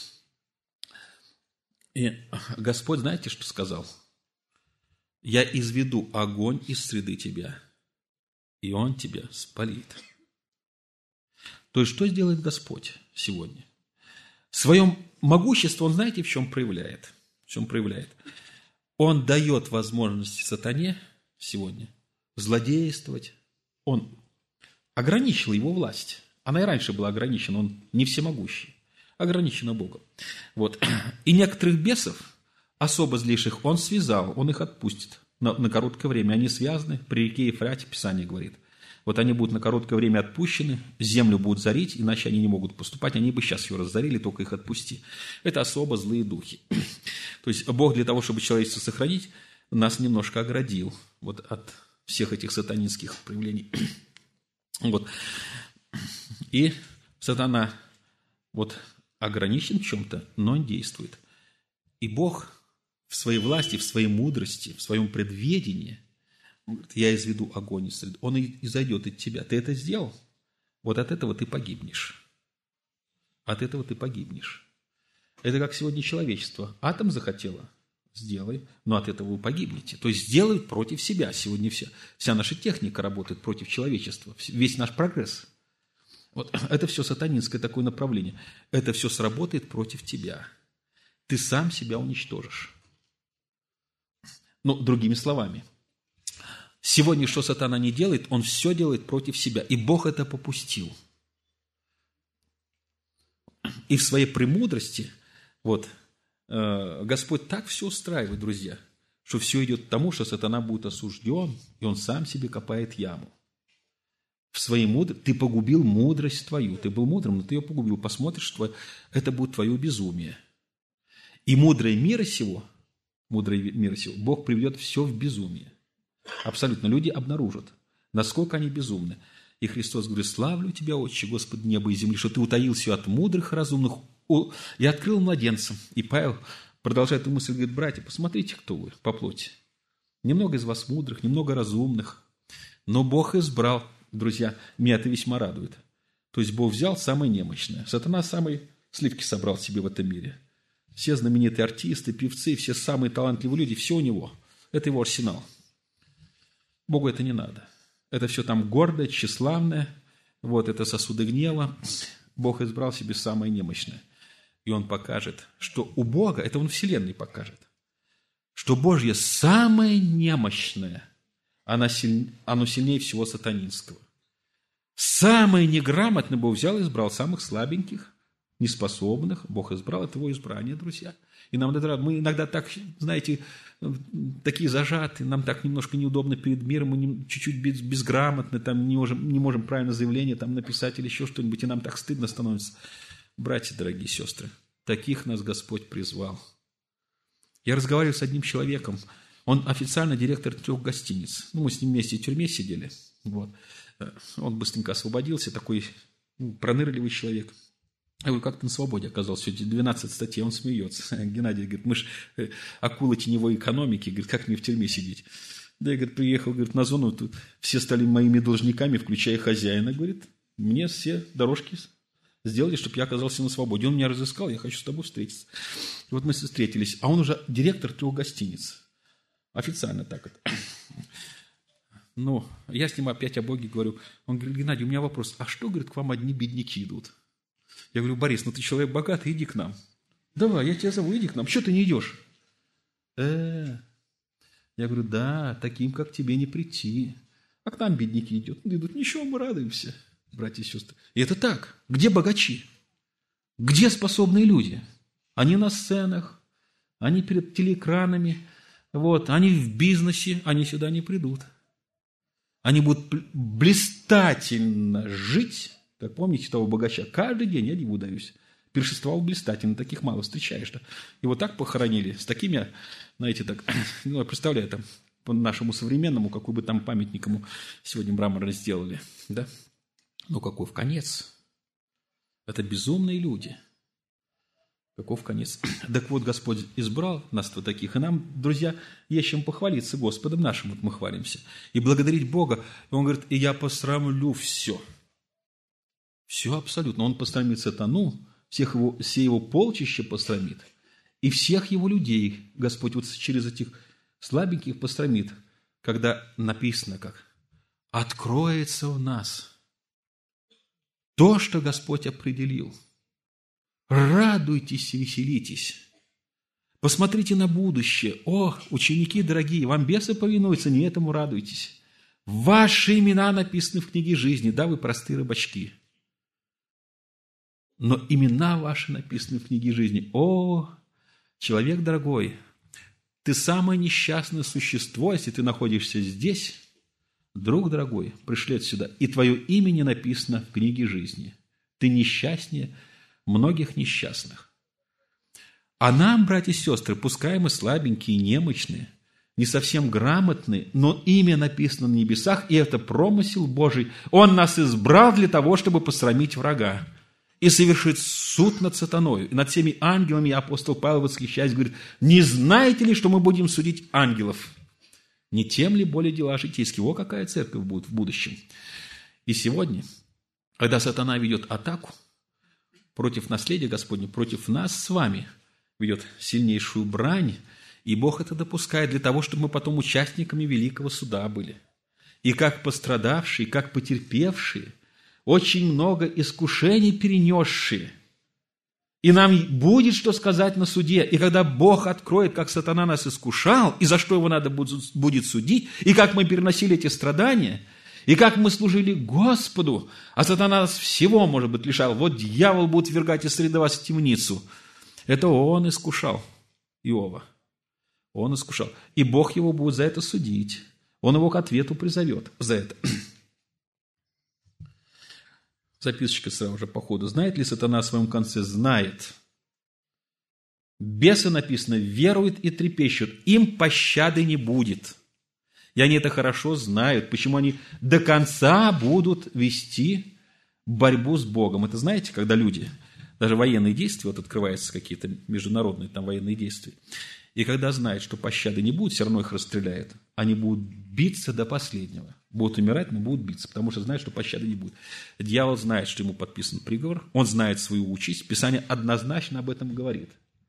И Господь, знаете, что сказал? Я изведу огонь из среды тебя, и он тебя спалит. То есть, что сделает Господь сегодня? Свое могущество Он, знаете, в чем проявляет? В чем проявляет? Он дает возможность сатане сегодня злодействовать. Он ограничил его власть. Она и раньше была ограничена, он не всемогущий. Ограничена Богом. Вот. И некоторых бесов, особо злейших, он связал, он их отпустит на, на короткое время. Они связаны, при реке Ефрате Писание говорит. Вот они будут на короткое время отпущены, землю будут зарить, иначе они не могут поступать. Они бы сейчас ее разорили, только их отпусти. Это особо злые духи. То есть Бог для того, чтобы человечество сохранить, нас немножко оградил вот от всех этих сатанинских проявлений. Вот. И сатана вот ограничен в чем-то, но он действует. И Бог в своей власти, в своей мудрости, в своем предведении, он говорит, я изведу огонь из среды. Он и зайдет от тебя. Ты это сделал? Вот от этого ты погибнешь. От этого ты погибнешь. Это как сегодня человечество. Атом захотело? Сделай. Но от этого вы погибнете. То есть сделают против себя. Сегодня вся, вся наша техника работает против человечества. Весь наш прогресс. Вот это все сатанинское такое направление. Это все сработает против тебя. Ты сам себя уничтожишь. Ну, другими словами. Сегодня, что сатана не делает, он все делает против себя. И Бог это попустил. И в своей премудрости, вот, э, Господь так все устраивает, друзья, что все идет к тому, что сатана будет осужден, и он сам себе копает яму. В своей мудрости ты погубил мудрость твою. Ты был мудрым, но ты ее погубил. Посмотришь, что это будет твое безумие. И мудрое мира сего, мудрое мира сего, Бог приведет все в безумие. Абсолютно. Люди обнаружат, насколько они безумны. И Христос говорит, славлю Тебя, Отче, Господь неба и земли, что Ты утаил все от мудрых и разумных и открыл младенцам. И Павел продолжает эту мысль, говорит, братья, посмотрите, кто вы по плоти. Немного из вас мудрых, немного разумных, но Бог избрал, друзья, меня это весьма радует. То есть Бог взял самое немощное. Сатана самые сливки собрал себе в этом мире. Все знаменитые артисты, певцы, все самые талантливые люди, все у него. Это его арсенал. Богу это не надо. Это все там гордое, тщеславное. Вот это сосуды гнева. Бог избрал себе самое немощное. И Он покажет, что у Бога, это Он Вселенной покажет, что Божье самое немощное, оно, силь, оно сильнее всего сатанинского. Самое неграмотное Бог взял и избрал самых слабеньких, неспособных. Бог избрал, это Его избрание, друзья. И нам иногда, мы иногда так, знаете, такие зажаты, нам так немножко неудобно перед миром, мы не, чуть-чуть без, безграмотны, там не можем, не можем правильно заявление там написать или еще что-нибудь, и нам так стыдно становится. Братья, дорогие сестры, таких нас Господь призвал. Я разговаривал с одним человеком, он официально директор трех гостиниц. Ну, мы с ним вместе в тюрьме сидели. Вот. Он быстренько освободился, такой ну, пронырливый человек. Я говорю, как ты на свободе оказался? Сегодня двенадцать статей, он смеется. Геннадий говорит, мы же акулы теневой экономики, говорит, как мне в тюрьме сидеть? Да, я, говорит, приехал, говорит, на зону, тут все стали моими должниками, включая хозяина, говорит, мне все дорожки сделали, чтобы я оказался на свободе. Он меня разыскал, я хочу с тобой встретиться. И вот мы встретились, а он уже директор трех гостиниц. Официально так это. Ну, я с ним опять о Боге говорю. Он говорит, Геннадий, у меня вопрос, а что, говорит, к вам одни бедняки идут? Я говорю, Борис, ну ты человек богатый, иди к нам. Давай, я тебя зову, иди к нам. Что ты не идешь? Э-э. Я говорю, да, таким, как тебе, не прийти. А к нам бедняки идут. идут. Ничего, мы радуемся, братья и сестры. И это так. Где богачи? Где способные люди? Они на сценах, они перед телеэкранами, вот, они в бизнесе, они сюда не придут. Они будут блистательно жить. Как помните того богача? Каждый день, я не удаюсь, Пиршествовал блистательно, таких мало встречаешь. Да? Его так похоронили, с такими, знаете, так, ну, я представляю, там, по нашему современному, какой бы там памятник ему сегодня мраморно сделали. Да? Ну, каков конец? Это безумные люди. Каков конец? Так вот, Господь избрал нас вот таких, и нам, друзья, есть чем похвалиться Господом нашим, вот мы хвалимся, и благодарить Бога. И Он говорит, и я посрамлю все. Все абсолютно. Он посрамит сатану, всех его, все его полчища посрамит, и всех его людей Господь вот через этих слабеньких посрамит, когда написано как «откроется в нас то, что Господь определил». Радуйтесь и веселитесь. Посмотрите на будущее. О, ученики дорогие, вам бесы повинуются, не этому радуйтесь. Ваши имена написаны в книге жизни. Да, вы простые рыбачки. Но имена ваши написаны в книге жизни. О, человек дорогой, ты самое несчастное существо, если ты находишься здесь. Друг дорогой, пришлет сюда, и твое имя не написано в книге жизни. Ты несчастнее многих несчастных. А нам, братья и сестры, пускай мы слабенькие, немощные, не совсем грамотные, но имя написано на небесах, и это промысел Божий. Он нас избрал для того, чтобы посрамить врага и совершить суд над сатаною. И над всеми ангелами апостол Павел, восхищаясь, говорит, не знаете ли, что мы будем судить ангелов? Не тем ли более дела житейские? О, какая церковь будет в будущем. И сегодня, когда сатана ведет атаку против наследия Господня, против нас с вами, ведет сильнейшую брань, и Бог это допускает для того, чтобы мы потом участниками великого суда были. И как пострадавшие, как потерпевшие, очень много искушений перенесшие. И нам будет что сказать на суде. И когда Бог откроет, как сатана нас искушал, и за что его надо будет судить, и как мы переносили эти страдания, и как мы служили Господу, а сатана нас всего, может быть, лишал. Вот дьявол будет ввергать из среды вас в темницу. Это он искушал Иова. Он искушал. И Бог его будет за это судить. Он его к ответу призовет за это. Записочка сразу же по ходу. Знает ли сатана о своем конце? Знает. Бесы, написано, веруют и трепещут. Им пощады не будет. И они это хорошо знают, почему они до конца будут вести борьбу с Богом. Это знаете, когда люди, даже военные действия, вот открываются какие-то международные там военные действия, и когда знают, что пощады не будет, все равно их расстреляют, они будут биться до последнего. Будут умирать, но будут биться, потому что знают, что пощады не будет. Дьявол знает, что ему подписан приговор, он знает свою участь, Писание однозначно об этом говорит.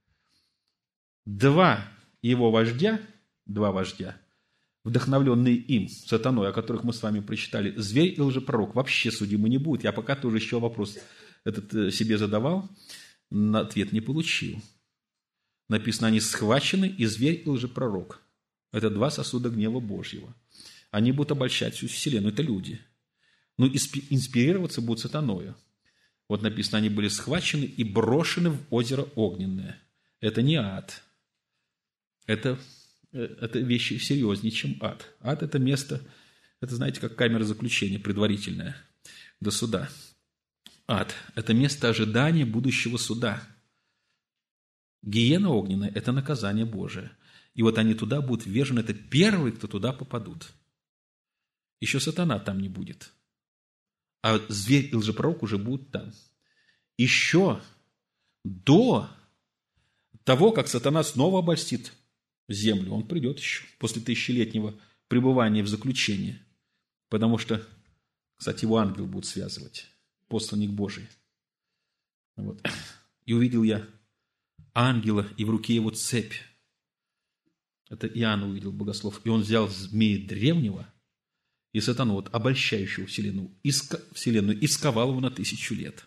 Два его вождя, два вождя, вдохновленные им, сатаной, о которых мы с вами прочитали, зверь и лжепророк, вообще судимы не будут. Я пока тоже еще вопрос этот себе задавал, на ответ не получил. Написано, они схвачены, и зверь, и лжепророк. Это два сосуда гнева Божьего. Они будут обольщать всю вселенную, это люди. Но инспирироваться будут сатаною. Вот написано, они были схвачены и брошены в озеро огненное. Это не ад. Это... Это вещи серьезнее, чем ад. Ад – это место, это, знаете, как камера заключения предварительная до суда. Ад – это место ожидания будущего суда. Гиена огненная – это наказание Божие. И вот они туда будут ввержены, это первые, кто туда попадут. Еще сатана там не будет. А зверь и лжепророк уже будут там. Еще до того, как сатана снова обольстит землю, он придет еще после тысячелетнего пребывания в заключении, потому что, кстати, его ангел будет связывать, посланник Божий. Вот. И увидел я ангела, и в руке его цепь. Это Иоанн увидел, богослов. И он взял змея древнего и сатану, вот, обольщающего вселенную, и, вселенную, и сковал его на тысячу лет.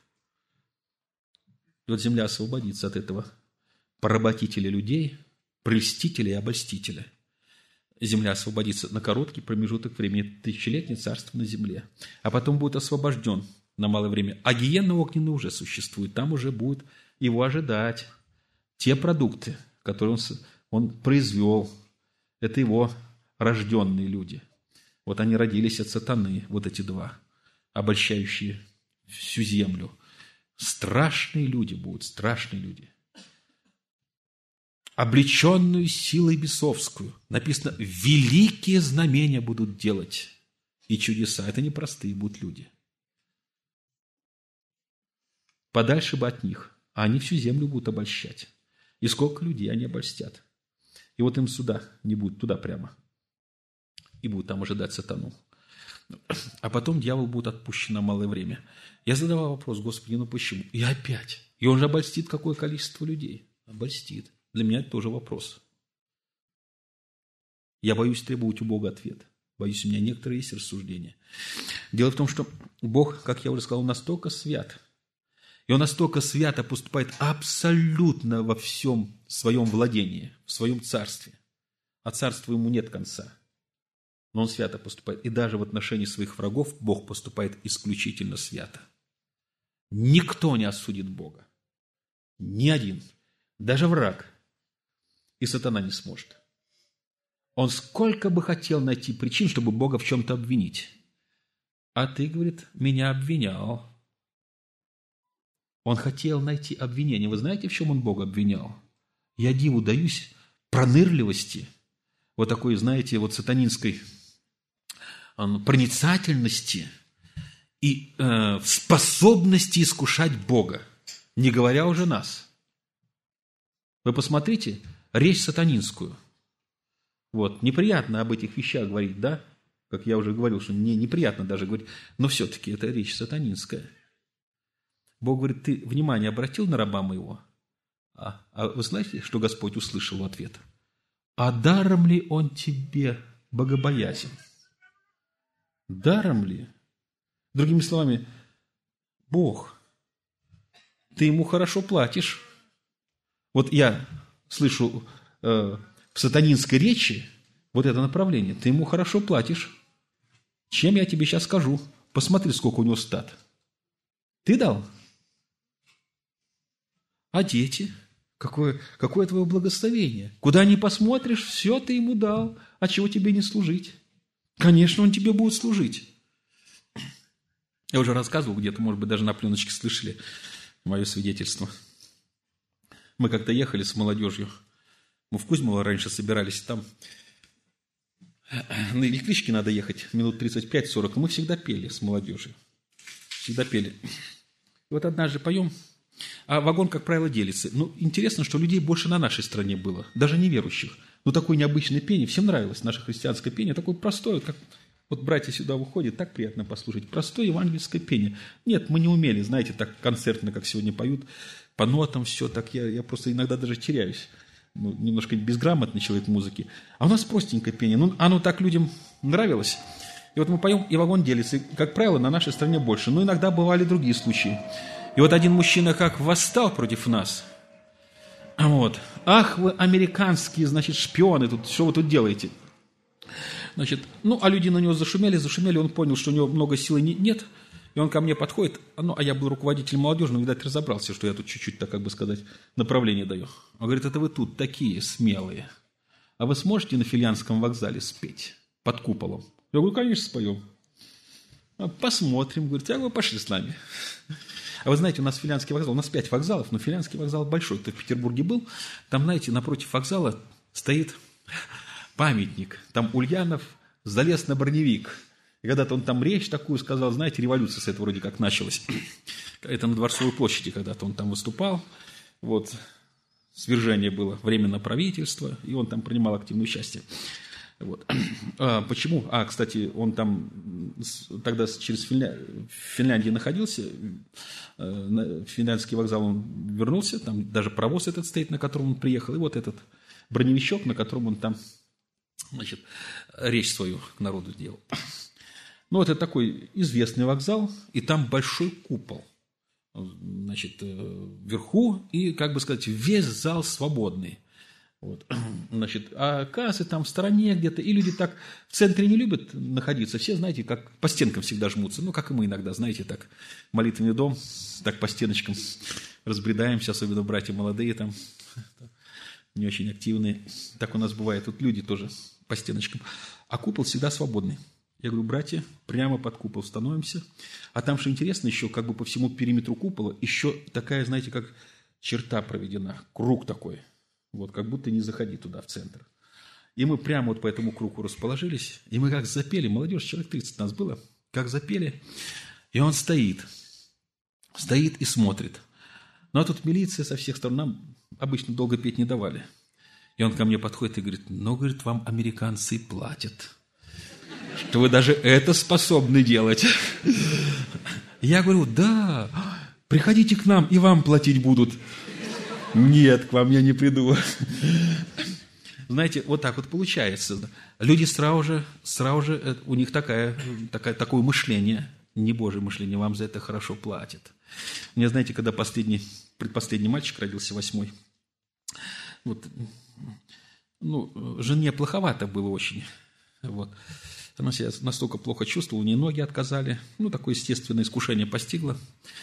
И вот земля освободится от этого поработителя людей, прельстителя и обольстителя. Земля освободится на короткий промежуток времени, тысячелетнее царство на земле. А потом будет освобожден на малое время. А гиенна огненная уже существует. Там уже будет его ожидать те продукты, которые он, он произвел. Это его рожденные люди. Вот они родились от сатаны, вот эти два, обольщающие всю землю. Страшные люди будут, страшные люди. Облеченную силой бесовскую. Написано, великие знамения будут делать и чудеса. Это непростые будут люди. Подальше бы от них. А они всю землю будут обольщать. И сколько людей они обольстят. И вот им сюда не будет, туда прямо. И будут там ожидать сатану. А потом дьявол будет отпущен на малое время. Я задавал вопрос, Господи, ну почему? И опять. И он же обольстит какое количество людей? Обольстит. Для меня это тоже вопрос. Я боюсь требовать у Бога ответ. Боюсь, у меня некоторые есть рассуждения. Дело в том, что Бог, как я уже сказал, настолько свят. И Он настолько свято поступает абсолютно во всем своем владении, в своем царстве. А царству Ему нет конца. Но Он свято поступает. И даже в отношении своих врагов Бог поступает исключительно свято. Никто не осудит Бога. Ни один. Даже враг. И сатана не сможет. Он сколько бы хотел найти причин, чтобы Бога в чем-то обвинить. А ты, говорит, меня обвинял. Он хотел найти обвинение. Вы знаете, в чем он Бога обвинял? Я диву даюсь пронырливости, вот такой, знаете, вот сатанинской проницательности и э, способности искушать Бога, не говоря уже нас. Вы посмотрите, речь сатанинскую. Вот, неприятно об этих вещах говорить, да? Как я уже говорил, что мне неприятно даже говорить, но все-таки это речь сатанинская. Бог говорит, ты внимание обратил на раба моего? А, а вы знаете, что Господь услышал в ответ? А даром ли он тебе богобоязен? Даром ли? Другими словами, Бог, ты ему хорошо платишь. Вот я слышу э, в сатанинской речи вот это направление. Ты ему хорошо платишь. Чем я тебе сейчас скажу? Посмотри, сколько у него стат. Ты дал? А дети? Какое, какое твое благословение? Куда ни посмотришь, все ты ему дал. А чего тебе не служить? Конечно, он тебе будет служить. Я уже рассказывал где-то, может быть, даже на пленочке слышали мое свидетельство. Мы как-то ехали с молодежью. Мы в Кузьмово раньше собирались. Там на электричке надо ехать минут тридцать пять сорок. Мы всегда пели с молодежью. Всегда пели. И вот однажды поем, а вагон, как правило, делится. Ну, интересно, что людей больше на нашей стране было, даже неверующих. Ну, такое необычное пение, всем нравилось наше христианское пение, такое простое, как вот братья сюда выходят, так приятно послушать. Простое евангельское пение. Нет, мы не умели, знаете, так концертно, как сегодня поют, по нотам все, так я, я просто иногда даже теряюсь. Ну, немножко безграмотный человек музыки. А у нас простенькое пение. Ну, оно так людям нравилось. И вот мы поем, и вагон делится. И, как правило, на нашей стране больше. Но иногда бывали другие случаи. И вот один мужчина как восстал против нас. Вот. Ах, вы американские, значит, шпионы, тут, что вы тут делаете? Значит, ну, а люди на него зашумели, зашумели, он понял, что у него много силы нет, и он ко мне подходит, ну, а я был руководителем молодежи, но, видать, разобрался, что я тут чуть-чуть, так как бы сказать, направление даю. Он говорит, это вы тут такие смелые, а вы сможете на Филянском вокзале спеть под куполом? Я говорю, конечно, споем. Посмотрим, говорит, я говорю, пошли с нами. А вы знаете, у нас Филянский вокзал, у нас пять вокзалов, но Филянский вокзал большой. Кто в Петербурге был, там, знаете, напротив вокзала стоит памятник. Там Ульянов залез на броневик. И когда-то он там речь такую сказал, знаете, революция с этого вроде как началась. Это на Дворцовой площади когда-то он там выступал. Вот, свержение было, временное правительство, и он там принимал активное участие. Вот. А, почему? А, кстати, он там тогда через Финля... в Финляндии находился, на Финляндский вокзал он вернулся, там даже паровоз этот стоит, на котором он приехал, и вот этот броневичок, на котором он там, значит, речь свою к народу сделал. Ну, вот это такой известный вокзал, и там большой купол, значит, вверху, и, как бы сказать, весь зал свободный. Вот. Значит, а кассы там в стороне где-то, и люди так в центре не любят находиться. Все, знаете, как по стенкам всегда жмутся. Ну, как и мы иногда, знаете, так молитвенный дом, так по стеночкам разбредаемся, особенно братья молодые там, не очень активные. Так у нас бывает, тут люди тоже по стеночкам. А купол всегда свободный. Я говорю, братья, прямо под купол становимся. А там, что интересно, еще как бы по всему периметру купола еще такая, знаете, как черта проведена, круг такой. Вот, как будто не заходи туда, в центр. И мы прямо вот по этому кругу расположились, и мы как запели, молодежь, человек тридцать нас было, как запели, и он стоит, стоит и смотрит. Ну, а тут милиция со всех сторон, нам обычно долго петь не давали. И он ко мне подходит и говорит, ну, говорит, вам американцы платят, что вы даже это способны делать. Я говорю, да, приходите к нам, и вам платить будут. Нет, к вам я не приду. Знаете, вот так вот получается. Люди сразу же, сразу же у них такая, такая, такое мышление, не Божье мышление, вам за это хорошо платят. Мне, знаете, когда последний, предпоследний мальчик родился, восьмой, вот, ну, жене плоховато было очень. Вот. Она себя настолько плохо чувствовала, у нее ноги отказали. Ну, такое естественное искушение постигло.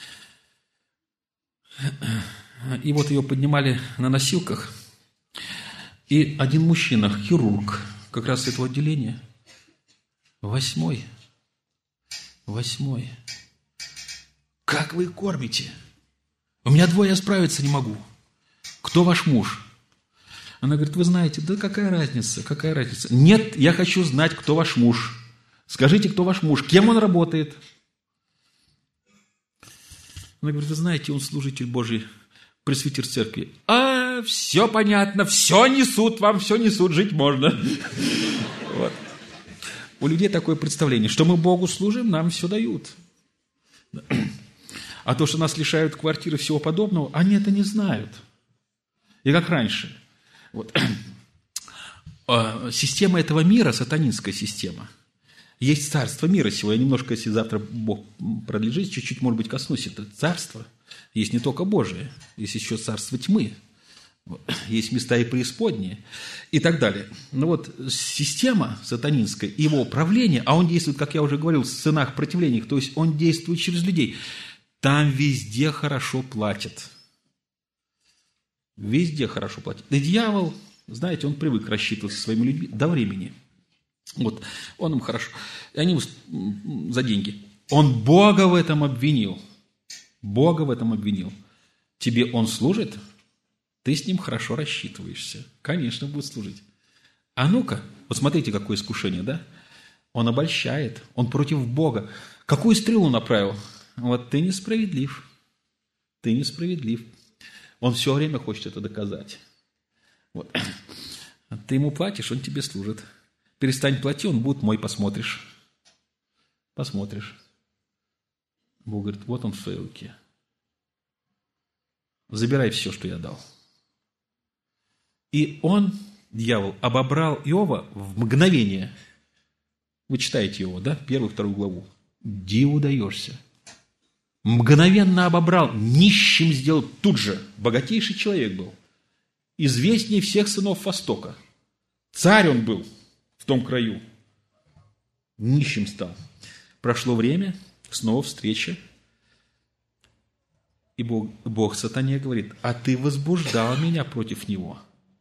И вот ее поднимали на носилках. И один мужчина, хирург, как раз с этого отделения, восьмой, восьмой. Как вы кормите? У меня двое, я справиться не могу. Кто ваш муж? Она говорит, вы знаете, да какая разница, какая разница? Нет, я хочу знать, кто ваш муж. Скажите, кто ваш муж, кем он работает? Она говорит, вы знаете, он служитель Божий, пресвитер церкви. А, все понятно, все несут, вам все несут, жить можно. Вот. У людей такое представление, что мы Богу служим, нам все дают. А то, что нас лишают квартиры и всего подобного, они это не знают. И как раньше. Вот. Система этого мира, сатанинская система. Есть царство мира сего. Я немножко, если завтра Бог продлит жизнь, чуть-чуть, может быть, коснусь это царство. Есть не только Божие, есть еще царство тьмы. Есть места и преисподние, и так далее. Но вот система сатанинская, его управление, а он действует, как я уже говорил, в сценах противления, то есть он действует через людей. Там везде хорошо платят. Везде хорошо платят. И дьявол, знаете, он привык рассчитывать со своими людьми до времени. Вот, он им хорошо. И они за деньги. Он Бога в этом обвинил. Бога в этом обвинил. Тебе он служит, ты с ним хорошо рассчитываешься. Конечно, будет служить. А ну-ка, вот смотрите, какое искушение, да? Он обольщает, он против Бога. Какую стрелу направил? Вот ты несправедлив. Ты несправедлив. Он все время хочет это доказать. Вот. Ты ему платишь, он тебе служит. Перестань платить, он будет мой, посмотришь. Посмотришь. Бог говорит, вот он в твоей руке. Забирай все, что я дал. И он, дьявол, обобрал Иова в мгновение. Вы читаете его, да? Первую, вторую главу. Диву даешься. Мгновенно обобрал, нищим сделал тут же. Богатейший человек был. Известнее всех сынов Востока. Царь он был в том краю. Нищим стал. Прошло время, снова встреча. И Бог, Бог сатане говорит, а ты возбуждал меня против него.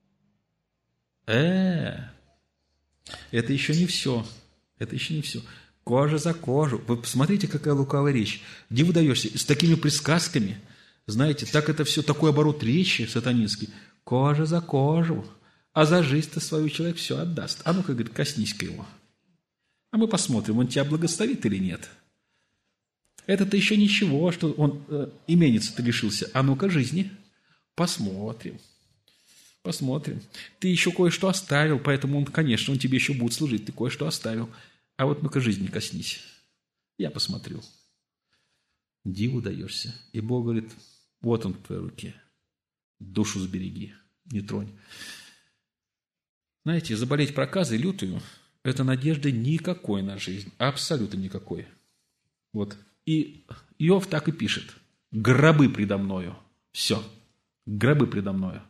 Э, это еще не все. Это еще не все. Кожа за кожу. Вы посмотрите, какая лукавая речь. Где вы даешься? С такими присказками. Знаете, так это все, такой оборот речи сатанинский. Кожа за кожу. А за жизнь-то свою человек все отдаст. А ну-ка, говорит, коснись-ка его. А мы посмотрим, он тебя благословит или нет. Это-то еще ничего, что он э, именится-то лишился. А ну-ка, жизни. Посмотрим. Посмотрим. Ты еще кое-что оставил, поэтому он, конечно, он тебе еще будет служить. Ты кое-что оставил. А вот ну-ка, жизни коснись. Я посмотрю. Диву даешься. И Бог говорит, вот он в твоей руке. Душу сбереги, не тронь. Знаете, заболеть проказой лютую – это надежды никакой на жизнь. Абсолютно никакой. Вот. И Иов так и пишет. Гробы предо мною. Все. Гробы предо мною.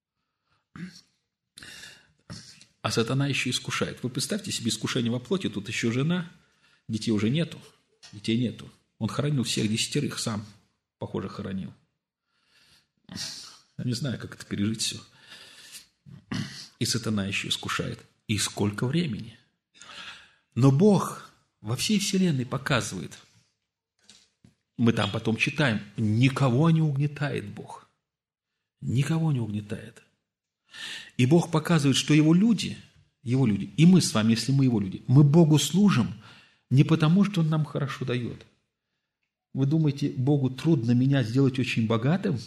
А сатана еще искушает. Вы представьте себе искушение во плоти. Тут еще жена. Детей уже нету. Детей нету. Он хоронил всех десятерых сам. Похоже, хоронил. Я не знаю, как это пережить все. И сатана еще искушает. И сколько времени. Но Бог во всей вселенной показывает, мы там потом читаем, никого не угнетает Бог. Никого не угнетает. И Бог показывает, что Его люди, Его люди, и мы с вами, если мы Его люди, мы Богу служим не потому, что Он нам хорошо дает. Вы думаете, Богу трудно меня сделать очень богатым?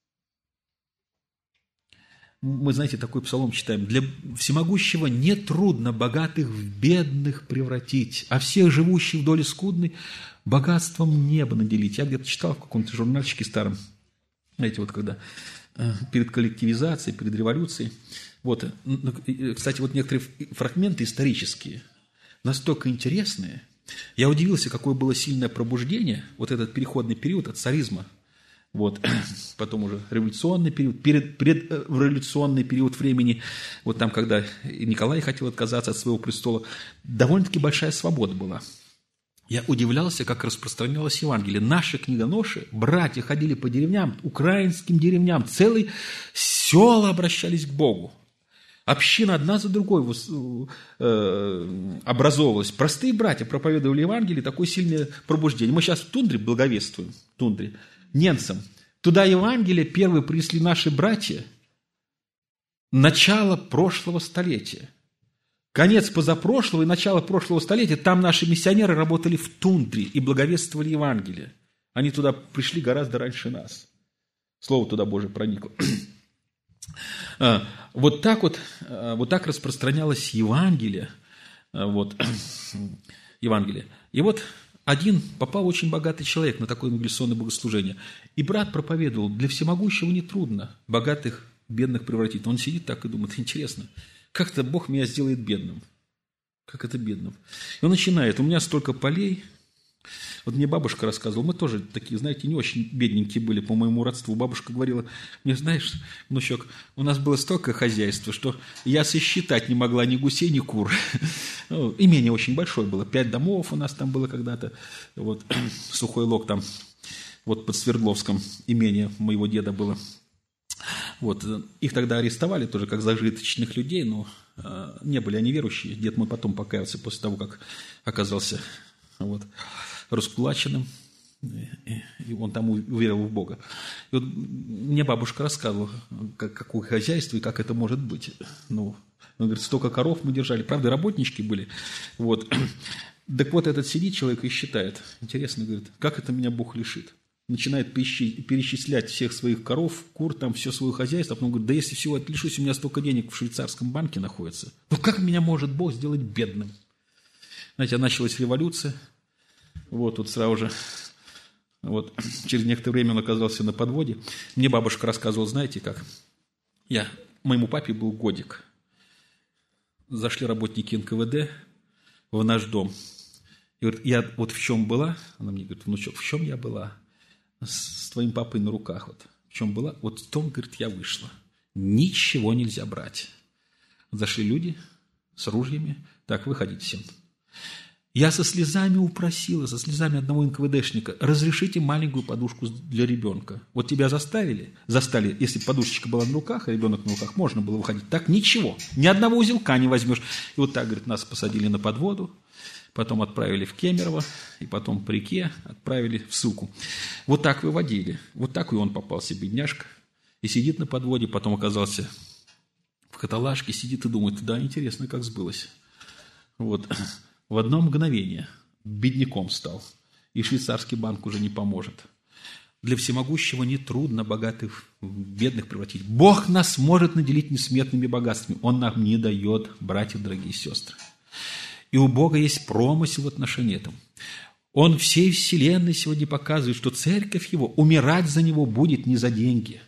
Мы, знаете, такой псалом читаем. Для всемогущего не трудно богатых в бедных превратить, а всех живущих в доле скудной богатством неба наделить. Я где-то читал в каком-то журнальчике старом, знаете, вот когда перед коллективизацией, перед революцией. Вот, кстати, вот некоторые фрагменты исторические, настолько интересные. Я удивился, какое было сильное пробуждение, вот этот переходный период от царизма, вот, потом уже революционный период, перед, предреволюционный период времени, вот там, когда Николай хотел отказаться от своего престола, довольно-таки большая свобода была. Я удивлялся, как распространялось Евангелие. Наши книгоноши, братья, ходили по деревням, украинским деревням, целые села обращались к Богу. Община одна за другой образовывалась. Простые братья проповедовали Евангелие, такое сильное пробуждение. Мы сейчас в тундре благовествуем, в тундре, немцам. Туда Евангелие первые принесли наши братья начало прошлого столетия. Конец позапрошлого и начало прошлого столетия, там наши миссионеры работали в тундре и благовествовали Евангелие. Они туда пришли гораздо раньше нас. Слово туда Божие проникло. Вот так вот, вот так распространялось Евангелие. Вот, Евангелие. И вот один попал очень богатый человек на такое миграционное богослужение. И брат проповедовал, для всемогущего нетрудно богатых бедных превратить. Он сидит так и думает, интересно, как-то Бог меня сделает бедным. Как это бедным? И он начинает, у меня столько полей. Вот мне бабушка рассказывала, мы тоже такие, знаете, не очень бедненькие были по моему родству. Бабушка говорила, мне, знаешь, внучок, у нас было столько хозяйства, что я сосчитать не могла ни гусей, ни кур. Ну, имение очень большое было, пять домов у нас там было когда-то. Вот, Сухой Лог там, вот под Свердловском имение моего деда было. Вот, их тогда арестовали тоже как зажиточных людей, но э, не были они верующие. Дед мой потом покаялся после того, как оказался вот, раскулаченным, и, и он там уверовал в Бога. И вот мне бабушка рассказывала, как, какое хозяйство и как это может быть. Ну, он говорит, столько коров мы держали, правда, работнички были. Вот. Так вот, этот сидит человек и считает. Интересно, говорит, как это меня Бог лишит? Начинает перечислять всех своих коров, кур, там, все свое хозяйство. А потом говорит, да если всего это лишусь, у меня столько денег в швейцарском банке находится. Ну как меня может Бог сделать бедным? Знаете, началась революция. Вот тут сразу же, вот, через некоторое время он оказался на подводе. Мне бабушка рассказывала, знаете как? Я, моему папе был годик. Зашли работники эн ка вэ дэ в наш дом. И говорит, я вот в чем была? Она мне говорит, внучок, в чем я была? С твоим папой на руках. Вот. В чем была? Вот в том, говорит, я вышла. Ничего нельзя брать. Зашли люди с ружьями. Так, выходите всем. Я со слезами упросила, со слезами одного эн ка вэ дэшника, разрешите маленькую подушку для ребенка. Вот тебя заставили, застали, если подушечка была на руках, а ребенок на руках, можно было выходить. Так ничего, ни одного узелка не возьмешь. И вот так, говорит, нас посадили на подводу, потом отправили в Кемерово, и потом по реке отправили в ссылку. Вот так выводили. Вот так и он попался, бедняжка. И сидит на подводе, потом оказался в каталажке, сидит и думает, да, интересно, как сбылось. Вот. В одно мгновение бедняком стал, и швейцарский банк уже не поможет. Для всемогущего нетрудно богатых в бедных превратить. Бог нас может наделить несметными богатствами. Он нам не дает, братья, дорогие сестры. И у Бога есть промысел в отношении этого. Он всей вселенной сегодня показывает, что церковь его, умирать за него будет не за деньги.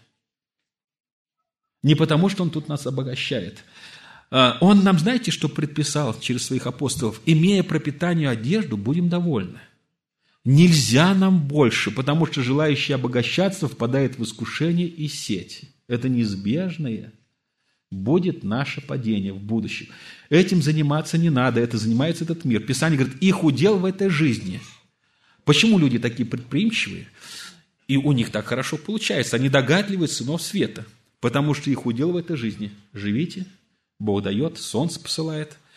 Не потому, что он тут нас обогащает. Он нам, знаете, что предписал через своих апостолов? Имея пропитание одежду, будем довольны. Нельзя нам больше, потому что желающий обогащаться впадает в искушение и сеть. Это неизбежное будет наше падение в будущем. Этим заниматься не надо, это занимается этот мир. Писание говорит, их удел в этой жизни. Почему люди такие предприимчивые? И у них так хорошо получается. Они догадливые сынов света, потому что их удел в этой жизни. Живите. Бог дает, солнце посылает,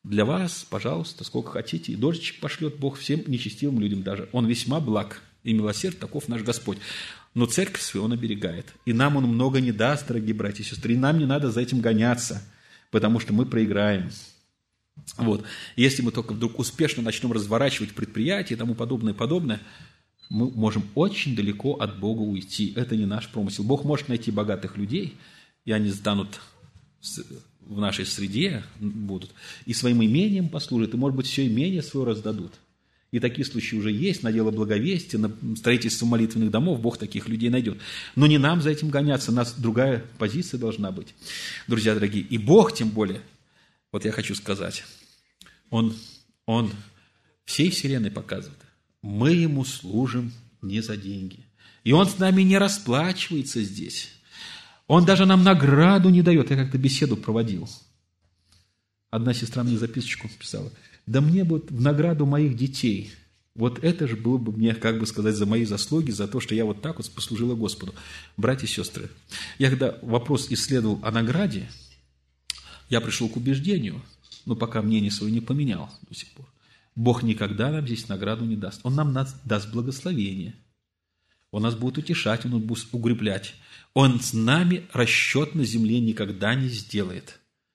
Для вас, пожалуйста, сколько хотите, и дождь пошлет Бог всем нечестивым людям даже. Он весьма благ и милосерд, таков наш Господь. Но церковь свою Он оберегает. И нам Он много не даст, дорогие братья и сестры. И нам не надо за этим гоняться, потому что мы проиграем. Вот. Если мы только вдруг успешно начнем разворачивать предприятия и тому подобное, подобное, мы можем очень далеко от Бога уйти. Это не наш промысел. Бог может найти богатых людей, и они станут в нашей среде, будут, и своим имением послужат, и, может быть, все имение свое раздадут. И такие случаи уже есть, на дело благовестия, на строительство молитвенных домов, Бог таких людей найдет. Но не нам за этим гоняться, у нас другая позиция должна быть. Друзья дорогие, и Бог тем более, вот я хочу сказать, Он, он всей вселенной показывает, мы Ему служим не за деньги. И Он с нами не расплачивается здесь. Он даже нам награду не дает. Я как-то беседу проводил. Одна сестра мне записочку писала. Да мне бы в награду моих детей. Вот это же было бы мне, как бы сказать, за мои заслуги, за то, что я вот так вот послужила Господу. Братья и сестры, я когда вопрос исследовал о награде, я пришел к убеждению, но пока мнение свое не поменял до сих пор. Бог никогда нам здесь награду не даст. Он нам даст благословение. Он нас будет утешать, Он нас будет укреплять. Он с нами расчет на земле никогда не сделает.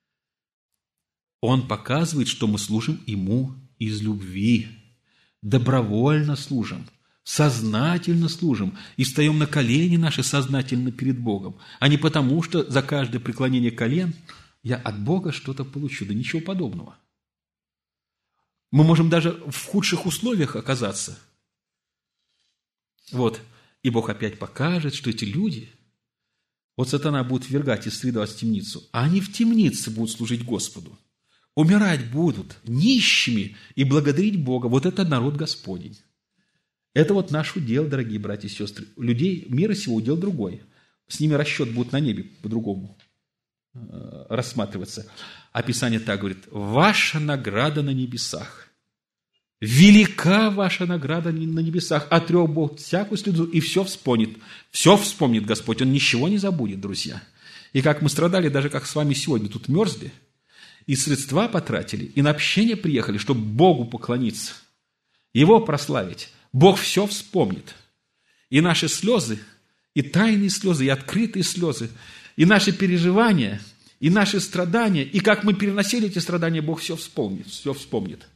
Он показывает, что мы служим Ему из любви, добровольно служим, сознательно служим и встаем на колени наши сознательно перед Богом, а не потому, что за каждое преклонение колен я от Бога что-то получу. Да ничего подобного. Мы можем даже в худших условиях оказаться. Вот. И Бог опять покажет, что эти люди, вот сатана будет ввергать из среды в темницу, а они в темнице будут служить Господу. Умирать будут нищими и благодарить Бога. Вот это народ Господень. Это вот наш удел, дорогие братья и сестры. Людей мира сего удел другой. С ними расчет будет на небе по-другому рассматриваться. А Писание так говорит: ваша награда на небесах. Велика ваша награда на небесах. Отрек Бог всякую слезу и все вспомнит. Все вспомнит Господь. Он ничего не забудет, друзья. И как мы страдали, даже как с вами сегодня тут мерзли, и средства потратили, и на общение приехали, чтобы Богу поклониться, Его прославить. Бог все вспомнит. И наши слезы, и тайные слезы, и открытые слезы, и наши переживания, и наши страдания, и как мы переносили эти страдания, Бог все вспомнит, все вспомнит.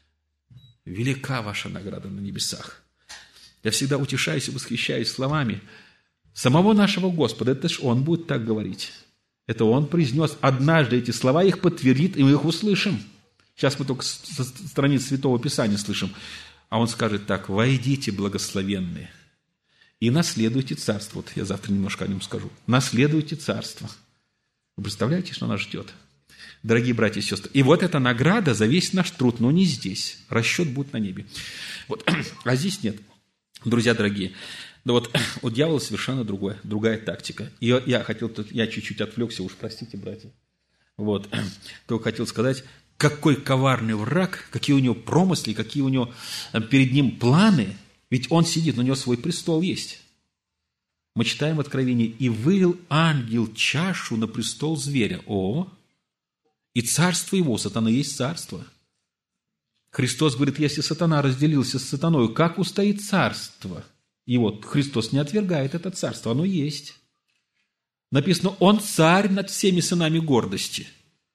Велика ваша награда на небесах. Я всегда утешаюсь и восхищаюсь словами самого нашего Господа. Это ж Он будет так говорить. Это Он произнес однажды эти слова, их подтвердит, и мы их услышим. Сейчас мы только со страниц Святого Писания слышим. А Он скажет так: «Войдите, благословенные, и наследуйте царство». Вот я завтра немножко о нем скажу. Наследуйте царство. Вы представляете, что нас ждет? Дорогие братья и сестры, и вот эта награда за весь наш труд, но не здесь. Расчет будет на небе. Вот. А здесь нет. Друзья дорогие, да вот у дьявола совершенно другое, другая тактика. И я хотел, я чуть-чуть отвлекся, уж простите, братья. Вот. Только хотел сказать, какой коварный враг, какие у него промысли, какие у него перед ним планы. Ведь он сидит, у него свой престол есть. Мы читаем в Откровении: «И вывел ангел чашу на престол зверя». О, и царство его, сатана есть царство. Христос говорит: если сатана разделился с сатаною, как устоит царство? И вот Христос не отвергает это царство, оно есть. Написано: он царь над всеми сынами гордости.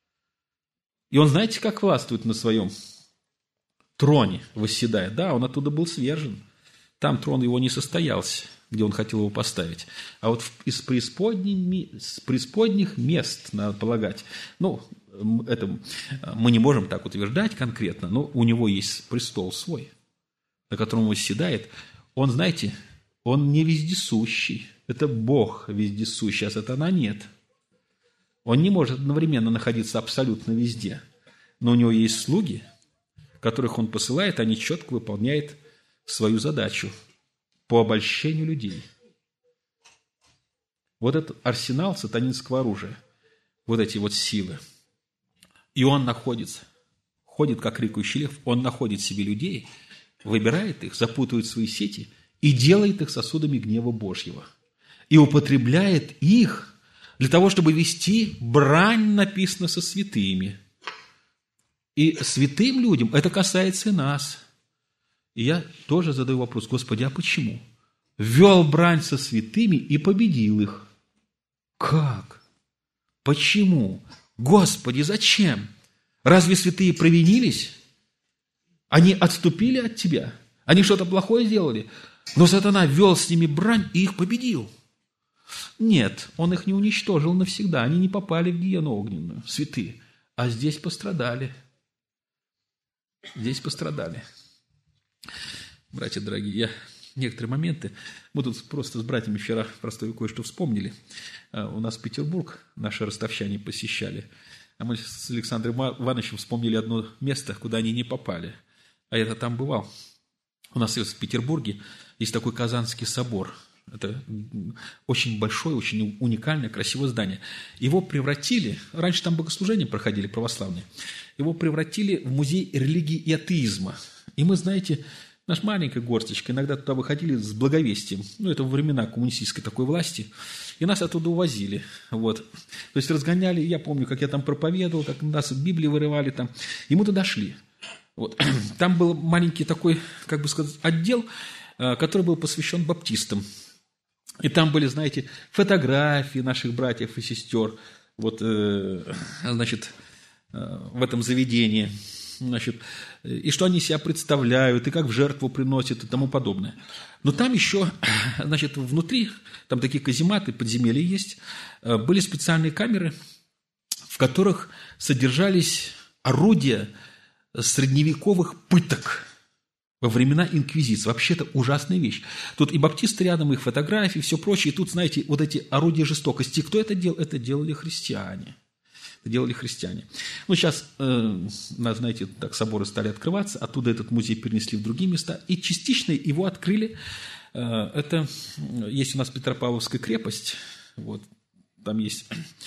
И он, знаете, как властвует на своем троне, восседает? Да, он оттуда был свержен. Там трон его не состоялся, где он хотел его поставить. А вот из преисподних, из преисподних мест, надо полагать, ну, это мы не можем так утверждать конкретно, но у него есть престол свой, на котором он восседает. Он, знаете, он не вездесущий. Это Бог вездесущий, а сатана нет. Он не может одновременно находиться абсолютно везде. Но у него есть слуги, которых он посылает, они четко выполняют свою задачу по обольщению людей. Вот этот арсенал сатанинского оружия, вот эти вот силы. И он находится, ходит как рыкающий лев, он находит себе людей, выбирает их, запутывает свои сети и делает их сосудами гнева Божьего. И употребляет их для того, чтобы вести брань, написано, со святыми. И святым людям это касается и нас. И я тоже задаю вопрос: Господи, а почему? Вел брань со святыми и победил их. Как? Почему? Господи, зачем? Разве святые провинились? Они отступили от Тебя? Они что-то плохое сделали? Но сатана вел с ними брань и их победил. Нет, он их не уничтожил навсегда. Они не попали в гиену огненную, святые. А здесь пострадали. Здесь пострадали. Братья дорогие, я некоторые моменты, мы тут просто с братьями вчера простое кое-что вспомнили. У нас Петербург, наши ростовчане посещали, а мы с Александром Ивановичем вспомнили одно место, куда они не попали. А я там бывал. У нас в Петербурге есть такой Казанский собор. Это очень большое, очень уникальное, красивое здание. Его превратили, раньше там богослужения проходили православные, его превратили в музей религии и атеизма. И мы, знаете, наша маленькая горсточка, иногда туда выходили с благовестием. Ну, это во времена коммунистической такой власти. И нас оттуда увозили. Вот. То есть разгоняли. Я помню, как я там проповедовал, как нас Библии вырывали там. И мы туда шли. Вот. Там был маленький такой, как бы сказать, отдел, который был посвящен баптистам. И там были, знаете, фотографии наших братьев и сестер. Вот, значит, в этом заведении. Значит, и что они себя представляют, и как в жертву приносят, и тому подобное. Но там еще, значит, внутри, там такие казематы, подземелья есть, были специальные камеры, в которых содержались орудия средневековых пыток во времена инквизиции. Вообще это ужасная вещь. Тут и баптисты рядом, их фотографии, все прочее. И тут, знаете, вот эти орудия жестокости. Кто это делал? Это делали христиане. Это делали христиане. Ну, сейчас, э, знаете, так соборы стали открываться, оттуда этот музей перенесли в другие места, и частично его открыли. Э, это есть у нас Петропавловская крепость, вот, там есть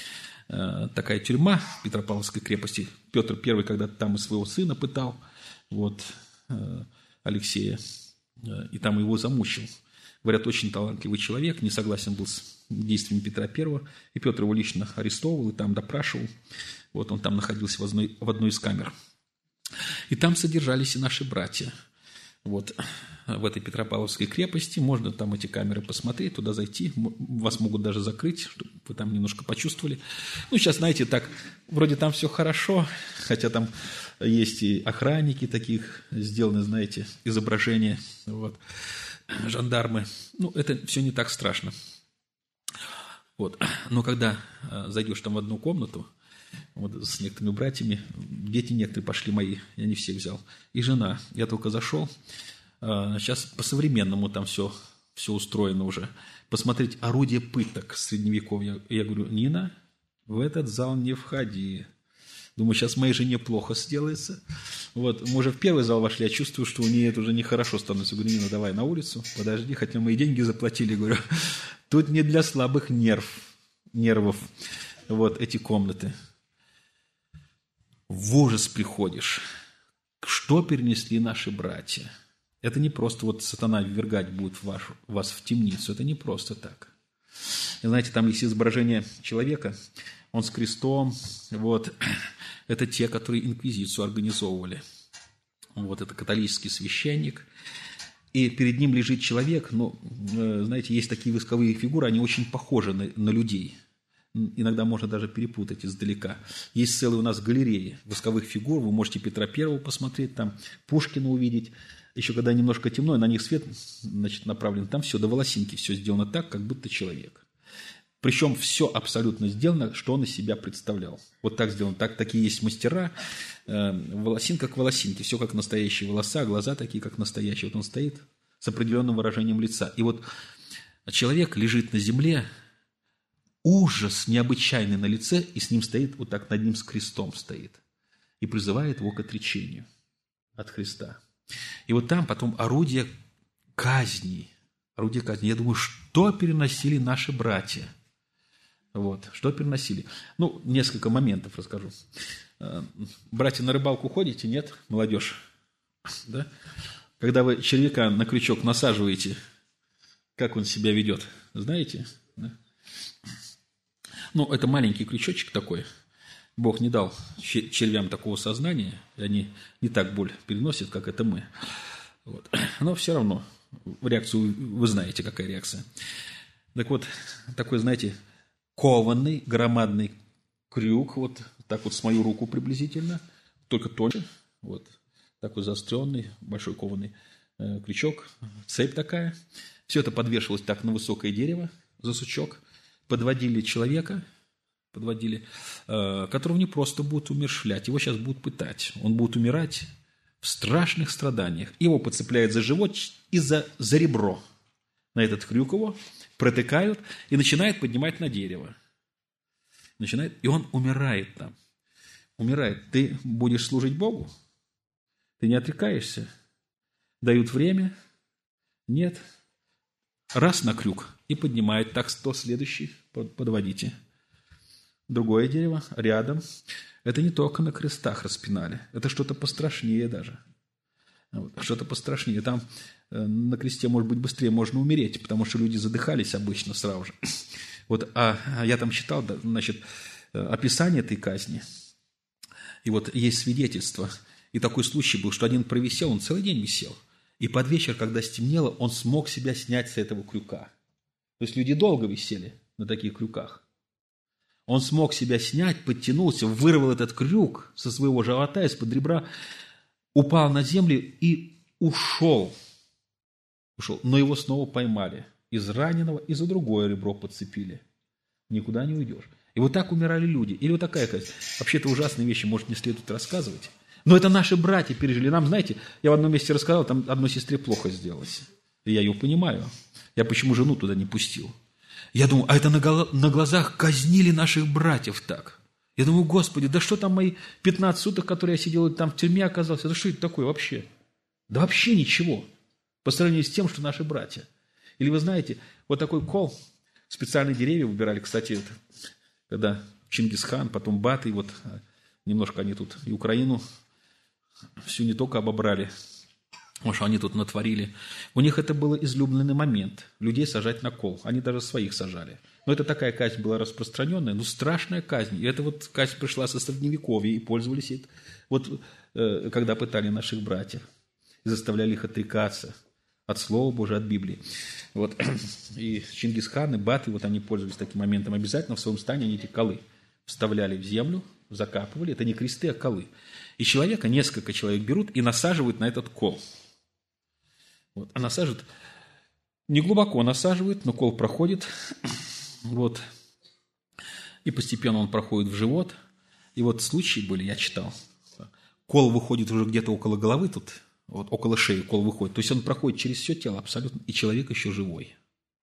э, такая тюрьма Петропавловской крепости. Петр Первый когда-то там и своего сына пытал, вот, э, Алексея, э, и там его замучил. Говорят, очень талантливый человек, не согласен был с действиями Петра Первого, и Петр его лично арестовывал и там допрашивал. Вот он там находился в одной, в одной из камер. И там содержались и наши братья. Вот в этой Петропавловской крепости. Можно там эти камеры посмотреть, туда зайти. Вас могут даже закрыть, чтобы вы там немножко почувствовали. Ну, сейчас, знаете, так, вроде там все хорошо, хотя там есть и охранники таких, сделаны, знаете, изображения, вот, жандармы. Ну, это все не так страшно. Вот. Но когда зайдешь там в одну комнату, вот, с некоторыми братьями, дети некоторые пошли мои, я не всех взял, и жена, я только зашел, сейчас по-современному там все, все устроено уже, посмотреть орудие пыток средневековья. Я говорю: Нина, в этот зал не входи. Думаю, сейчас моей жене плохо сделается. Вот, мы уже в первый зал вошли, я чувствую, что у нее это уже нехорошо становится. Говорю: Нина, давай на улицу, подожди, хотя мы и деньги заплатили. Говорю, тут не для слабых нерв, нервов, вот эти комнаты. В ужас приходишь. Что перенесли наши братья? Это не просто вот сатана ввергать будет ваш, вас в темницу, это не просто так. И знаете, там есть изображение человека, он с крестом, вот, это те, которые инквизицию организовывали. Вот, это католический священник, и перед ним лежит человек, ну, знаете, есть такие восковые фигуры, они очень похожи на, на людей. Иногда можно даже перепутать издалека. Есть целые у нас галереи восковых фигур, вы можете Петра Первого посмотреть, там Пушкина увидеть. Еще когда немножко темно, на них свет, значит, направлен, там все до волосинки, все сделано так, как будто человек. Причем все абсолютно сделано, что он из себя представлял. Вот так сделано. Так, такие есть мастера. Э, волосинка к волосинке. Все как настоящие волоса, глаза такие, как настоящие. Вот он стоит с определенным выражением лица. И вот человек лежит на земле, ужас необычайный на лице, и с ним стоит, вот так над ним с крестом стоит. И призывает его к отречению от Христа. И вот там потом орудие казни. Орудие казни. Я думаю, что переносили наши братья? Вот, что переносили? Ну, несколько моментов расскажу. Братья, на рыбалку ходите? Нет? Молодежь? Да? Когда вы червяка на крючок насаживаете, как он себя ведет? Знаете? Да? Ну, это маленький крючочек такой. Бог не дал червям такого сознания, и они не так боль переносят, как это мы. Вот. Но все равно реакцию вы знаете, какая реакция. Так вот, такой, знаете, кованный, громадный крюк, вот так вот с мою руку приблизительно, только тоньше, вот такой заостренный, большой кованый э, крючок, цепь такая. Все это подвешивалось так на высокое дерево, за сучок. Подводили человека, подводили, э, которого не просто будут умерщвлять, его сейчас будут пытать. Он будет умирать в страшных страданиях. Его подцепляют за живот и за, за ребро. На этот крюк его протыкают и начинают поднимать на дерево. Начинает, и он умирает там. Умирает. Ты будешь служить Богу? Ты не отрекаешься? Дают время? Нет. Раз на крюк и поднимает. Так, сто следующий подводите. Другое дерево рядом. Это не только на крестах распинали. Это что-то пострашнее даже. Вот, что-то пострашнее. Там э, на кресте, может быть, быстрее можно умереть, потому что люди задыхались обычно сразу же. Вот, а, а я там читал, да, значит, описание этой казни. И вот есть свидетельство. И такой случай был, что один провисел, он целый день висел. И под вечер, когда стемнело, он смог себя снять с этого крюка. То есть люди долго висели на таких крюках. Он смог себя снять, подтянулся, вырвал этот крюк со своего живота, из-под ребра, упал на землю и ушел. Ушел. Но его снова поймали. Из раненого и за другое ребро подцепили. Никуда не уйдешь. И вот так умирали люди. Или вот такая казнь. Вообще-то ужасные вещи, может, не следует рассказывать. Но это наши братья пережили. Нам, знаете, я в одном месте рассказал, там одной сестре плохо сделалось. И я ее понимаю. Я почему жену туда не пустил? Я думаю, а это на, гол- на глазах казнили наших братьев так. Я думаю, Господи, да что там мои пятнадцать суток, которые я сидел там в тюрьме оказался, да что это такое вообще? Да вообще ничего. По сравнению с тем, что наши братья. Или вы знаете, вот такой кол, специальные деревья выбирали, кстати, это, когда Чингисхан, потом Батый, вот немножко они тут и Украину всю не только обобрали, потому что они тут натворили. У них это был излюбленный момент, людей сажать на кол. Они даже своих сажали. Но это такая казнь была распространенная, ну страшная казнь. И эта вот казнь пришла со Средневековья, и пользовались это, вот э, когда пытали наших братьев, и заставляли их отрекаться от Слова Божия, от Библии. Вот. И Чингисхан, и Баты, вот они пользовались таким моментом. Обязательно в своем стане они эти колы вставляли в землю, закапывали. Это не кресты, а колы. И человека, несколько человек берут и насаживают на этот кол. Вот. А насаживают, не глубоко насаживают, но кол проходит. Вот. И постепенно он проходит в живот. И вот случаи были, я читал. Кол выходит уже где-то около головы тут, вот около шеи кол выходит. То есть он проходит через все тело абсолютно, и человек еще живой.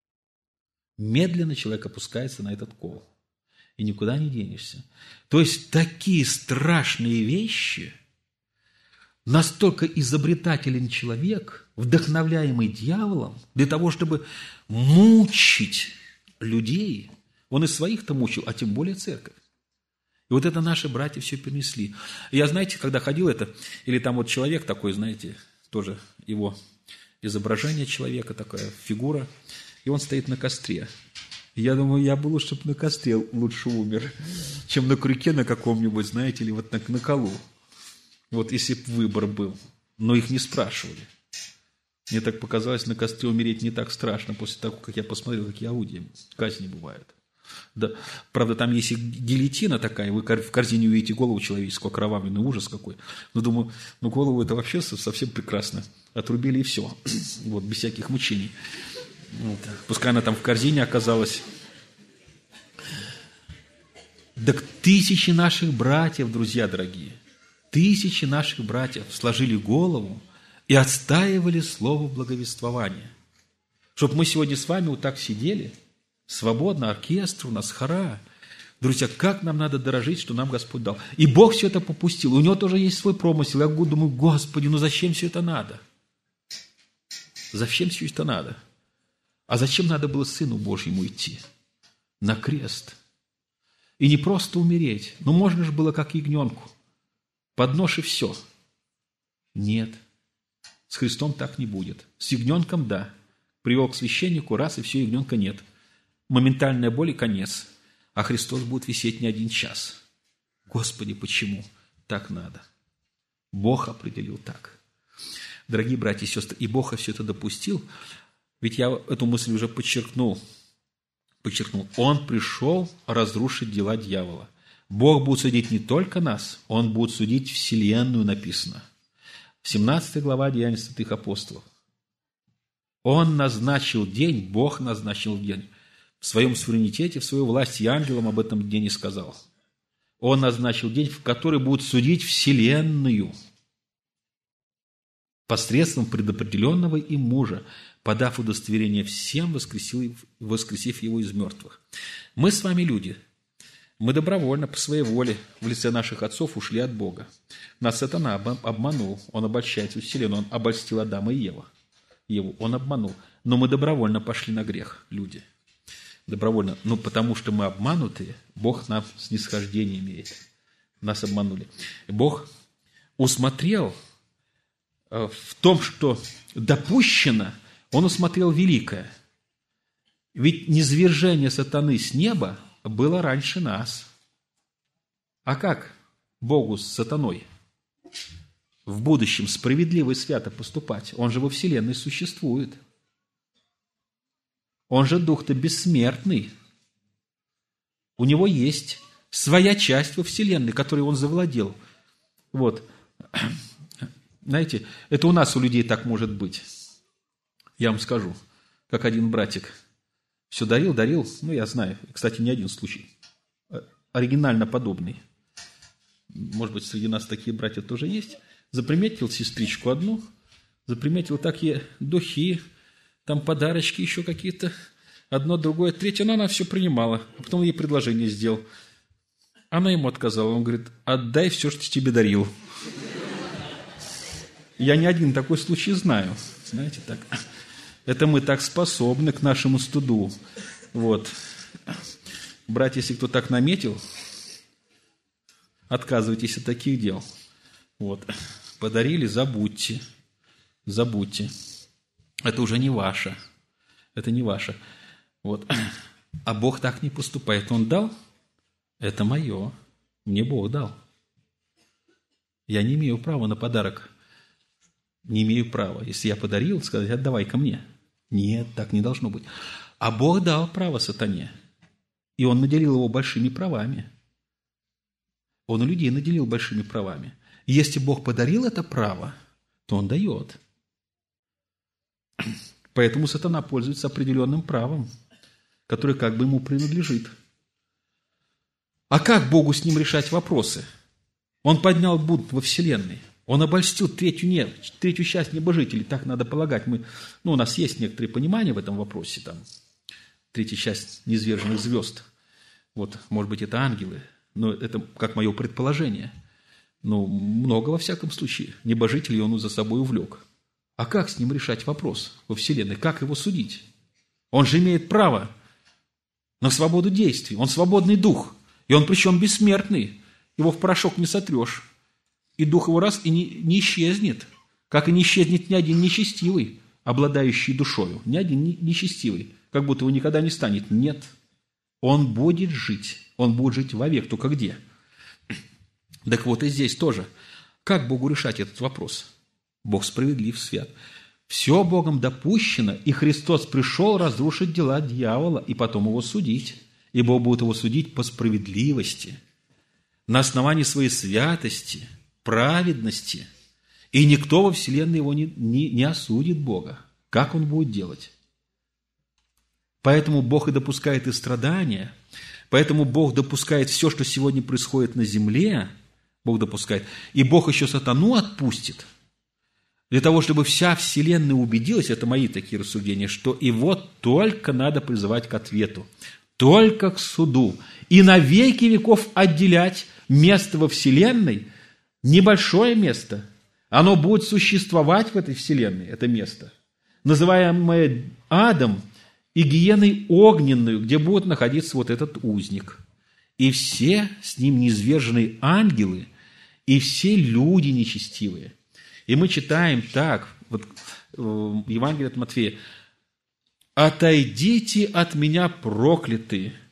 Медленно человек опускается на этот кол. И никуда не денешься. То есть такие страшные вещи, настолько изобретателен человек, вдохновляемый дьяволом, для того, чтобы мучить людей. Он и своих-то мучил, а тем более церковь. И вот это наши братья все перенесли. И я, знаете, когда ходил это, или там вот человек такой, знаете, тоже его изображение человека, такая фигура, и он стоит на костре. И я думаю, я бы лучше, чтобы на костре лучше умер, чем на крюке на каком-нибудь, знаете, или вот на, на колу. Вот если бы выбор был. Но их не спрашивали. Мне так показалось, на костре умереть не так страшно, после того, как я посмотрел, какие орудия казни бывают. Да, правда, там есть и гильотина такая, вы в корзине увидите голову человеческую, окровавленный, ужас какой. Но думаю, ну голову это вообще совсем прекрасно. Отрубили и все, вот, без всяких мучений. Вот. Пускай она там в корзине оказалась. Так тысячи наших братьев, друзья дорогие, тысячи наших братьев сложили голову и отстаивали слово благовествования. Чтобы мы сегодня с вами вот так сидели, свободно, оркестр, у нас хора. Друзья, как нам надо дорожить, что нам Господь дал. И Бог все это попустил. У Него тоже есть свой промысел. Я думаю, Господи, ну зачем все это надо? Зачем все это надо? А зачем надо было Сыну Божьему идти? На крест. И не просто умереть. Ну можно же было как ягненку. Под нож и все. Нет. С Христом так не будет. С ягненком – да. Привел к священнику, раз, и все, ягненка нет. Моментальная боль и конец. А Христос будет висеть не один час. Господи, почему так надо? Бог определил так. Дорогие братья и сестры, и Бог все это допустил, ведь я эту мысль уже подчеркнул. Подчеркнул. Он пришел разрушить дела дьявола. Бог будет судить не только нас, Он будет судить вселенную, написано. семнадцатая глава Деяний святых апостолов. Он назначил день, Бог назначил день. В своем суверенитете, в своей власти, и ангелам об этом дне не сказал. Он назначил день, в который будет судить вселенную посредством предопределенного им мужа, подав удостоверение всем, воскресив, воскресив его из мертвых. Мы с вами люди. Мы добровольно, по своей воле, в лице наших отцов ушли от Бога. Нас сатана обманул, он обольщает всю вселенную, он обольстил Адама и Еву. Еву. Он обманул. Но мы добровольно пошли на грех, люди. Добровольно. Но потому что мы обманутые, Бог нам снисхождение имеет. Нас обманули. Бог усмотрел в том, что допущено, Он усмотрел великое. Ведь низвержение сатаны с неба было раньше нас. А как Богу с сатаной в будущем справедливо и свято поступать? Он же во вселенной существует. Он же дух-то бессмертный. У него есть своя часть во вселенной, которой он завладел. Вот. Знаете, это у нас, у людей так может быть. Я вам скажу, как один братик все дарил, дарил, ну, я знаю, кстати, не один случай, оригинально подобный. Может быть, среди нас такие братья тоже есть. Заприметил сестричку одну, заприметил такие духи, там подарочки еще какие-то, одно, другое, третье, но она все принимала. А потом ей предложение сделал. Она ему отказала, он говорит, отдай все, что тебе дарил. Я не один такой случай знаю. Знаете, так. Это мы так способны к нашему стыду. Вот. Братья, если кто так наметил, отказывайтесь от таких дел. Вот. Подарили, забудьте. Забудьте. Это уже не ваше. Это не ваше. Вот. А Бог так не поступает. Он дал? Это мое. Мне Бог дал. Я не имею права на подарок. Не имею права. Если я подарил, сказать, отдавай ко мне. Нет, так не должно быть. А Бог дал право сатане. И Он наделил его большими правами. Он и людей наделил большими правами. И если Бог подарил это право, то Он дает. Поэтому сатана пользуется определенным правом, которое как бы ему принадлежит. А как Богу с ним решать вопросы? Он поднял бунт во вселенной. Он обольстил третью, не, третью часть небожителей, так надо полагать. Мы, ну, у нас есть некоторые понимания в этом вопросе. Там, третья часть низверженных звезд. Вот, может быть, это ангелы. Но это как мое предположение. Но много, во всяком случае, небожителей он за собой увлек. А как с ним решать вопрос во вселенной? Как его судить? Он же имеет право на свободу действий. Он свободный дух. И он причем бессмертный. Его в порошок не сотрешь. И дух его раз и не, не исчезнет. Как и не исчезнет ни один нечестивый, обладающий душою. Ни один нечестивый. Как будто его никогда не станет. Нет. Он будет жить. Он будет жить вовек. Только где? Так вот и здесь тоже. Как Богу решать этот вопрос? Бог справедлив, свят. Все Богом допущено, и Христос пришел разрушить дела дьявола и потом его судить. И Бог будет его судить по справедливости, на основании своей святости, праведности. И никто во вселенной его не, не, не осудит Бога. Как он будет делать? Поэтому Бог и допускает и страдания, поэтому Бог допускает все, что сегодня происходит на земле, Бог допускает. И Бог еще сатану отпустит, для того, чтобы вся вселенная убедилась, это мои такие рассуждения, что его только надо призывать к ответу, только к суду. И на веки веков отделять место во вселенной, небольшое место, оно будет существовать в этой вселенной, это место, называемое адом и гиеной огненную, где будет находиться вот этот узник. И все с ним низверженные ангелы, и все люди нечестивые. И мы читаем так, вот в Евангелии от Матфея: «Отойдите от меня, проклятые,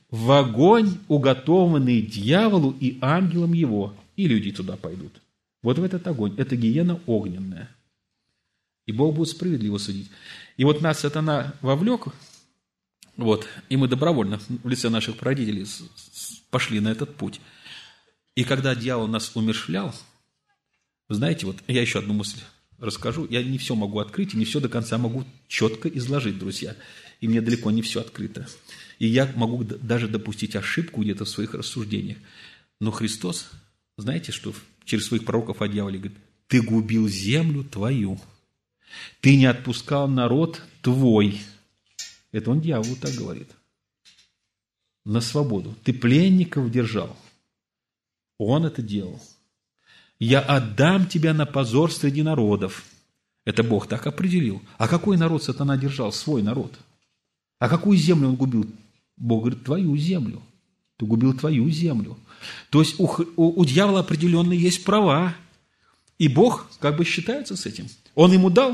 в огонь, уготованный дьяволу и ангелам его, и люди туда пойдут. Вот в этот огонь. Это гиена огненная. И Бог будет справедливо судить. И вот нас сатана вовлек, вот, и мы добровольно в лице наших прародителей пошли на этот путь. И когда дьявол нас умерщвлял, вы знаете, вот я еще одну мысль расскажу. Я не все могу открыть, и не все до конца могу четко изложить, друзья. И мне далеко не все открыто. И я могу даже допустить ошибку где-то в своих рассуждениях. Но Христос, знаете, что через своих пророков о дьяволе говорит: «Ты губил землю твою, ты не отпускал народ твой». Это он дьяволу так говорит. На свободу. Ты пленников держал. Он это делал. «Я отдам тебя на позор среди народов». Это Бог так определил. А какой народ сатана держал? Свой народ. А какую землю он губил? Бог говорит: твою землю. Ты губил твою землю. То есть у, у, у дьявола определенные есть права. И Бог как бы считается с этим. Он ему дал.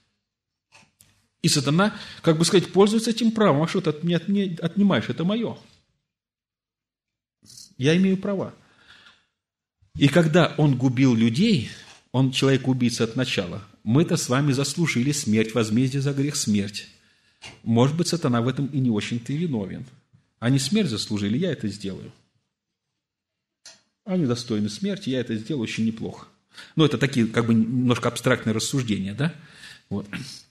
И сатана, как бы сказать, пользуется этим правом. А что ты от меня отнимаешь? Это мое. Я имею права. И когда он губил людей, он человек-убийца от начала, мы-то с вами заслужили смерть, возмездие за грех смерть. Может быть, сатана в этом и не очень-то и виновен. Они смерть заслужили, я это сделаю. Они достойны смерти, я это сделаю очень неплохо. Ну, это такие, как бы, немножко абстрактные рассуждения, да? Вот.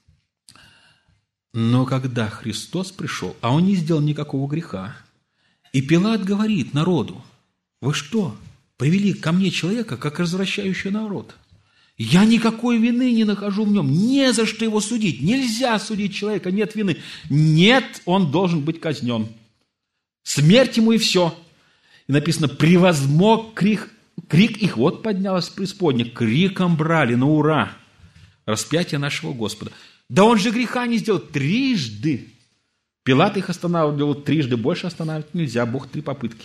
Но когда Христос пришел, а он не сделал никакого греха, и Пилат говорит народу: вы что, привели ко мне человека, как развращающий народ? Я никакой вины не нахожу в нем, не за что его судить, нельзя судить человека, нет вины. Нет, он должен быть казнен. Смерть ему и все. И написано: превозмог крик, крик их, вот поднялась с преисподней, криком брали на ура распятие нашего Господа. Да он же греха не сделал трижды. Пилат их останавливал трижды, больше останавливать нельзя, Бог три попытки.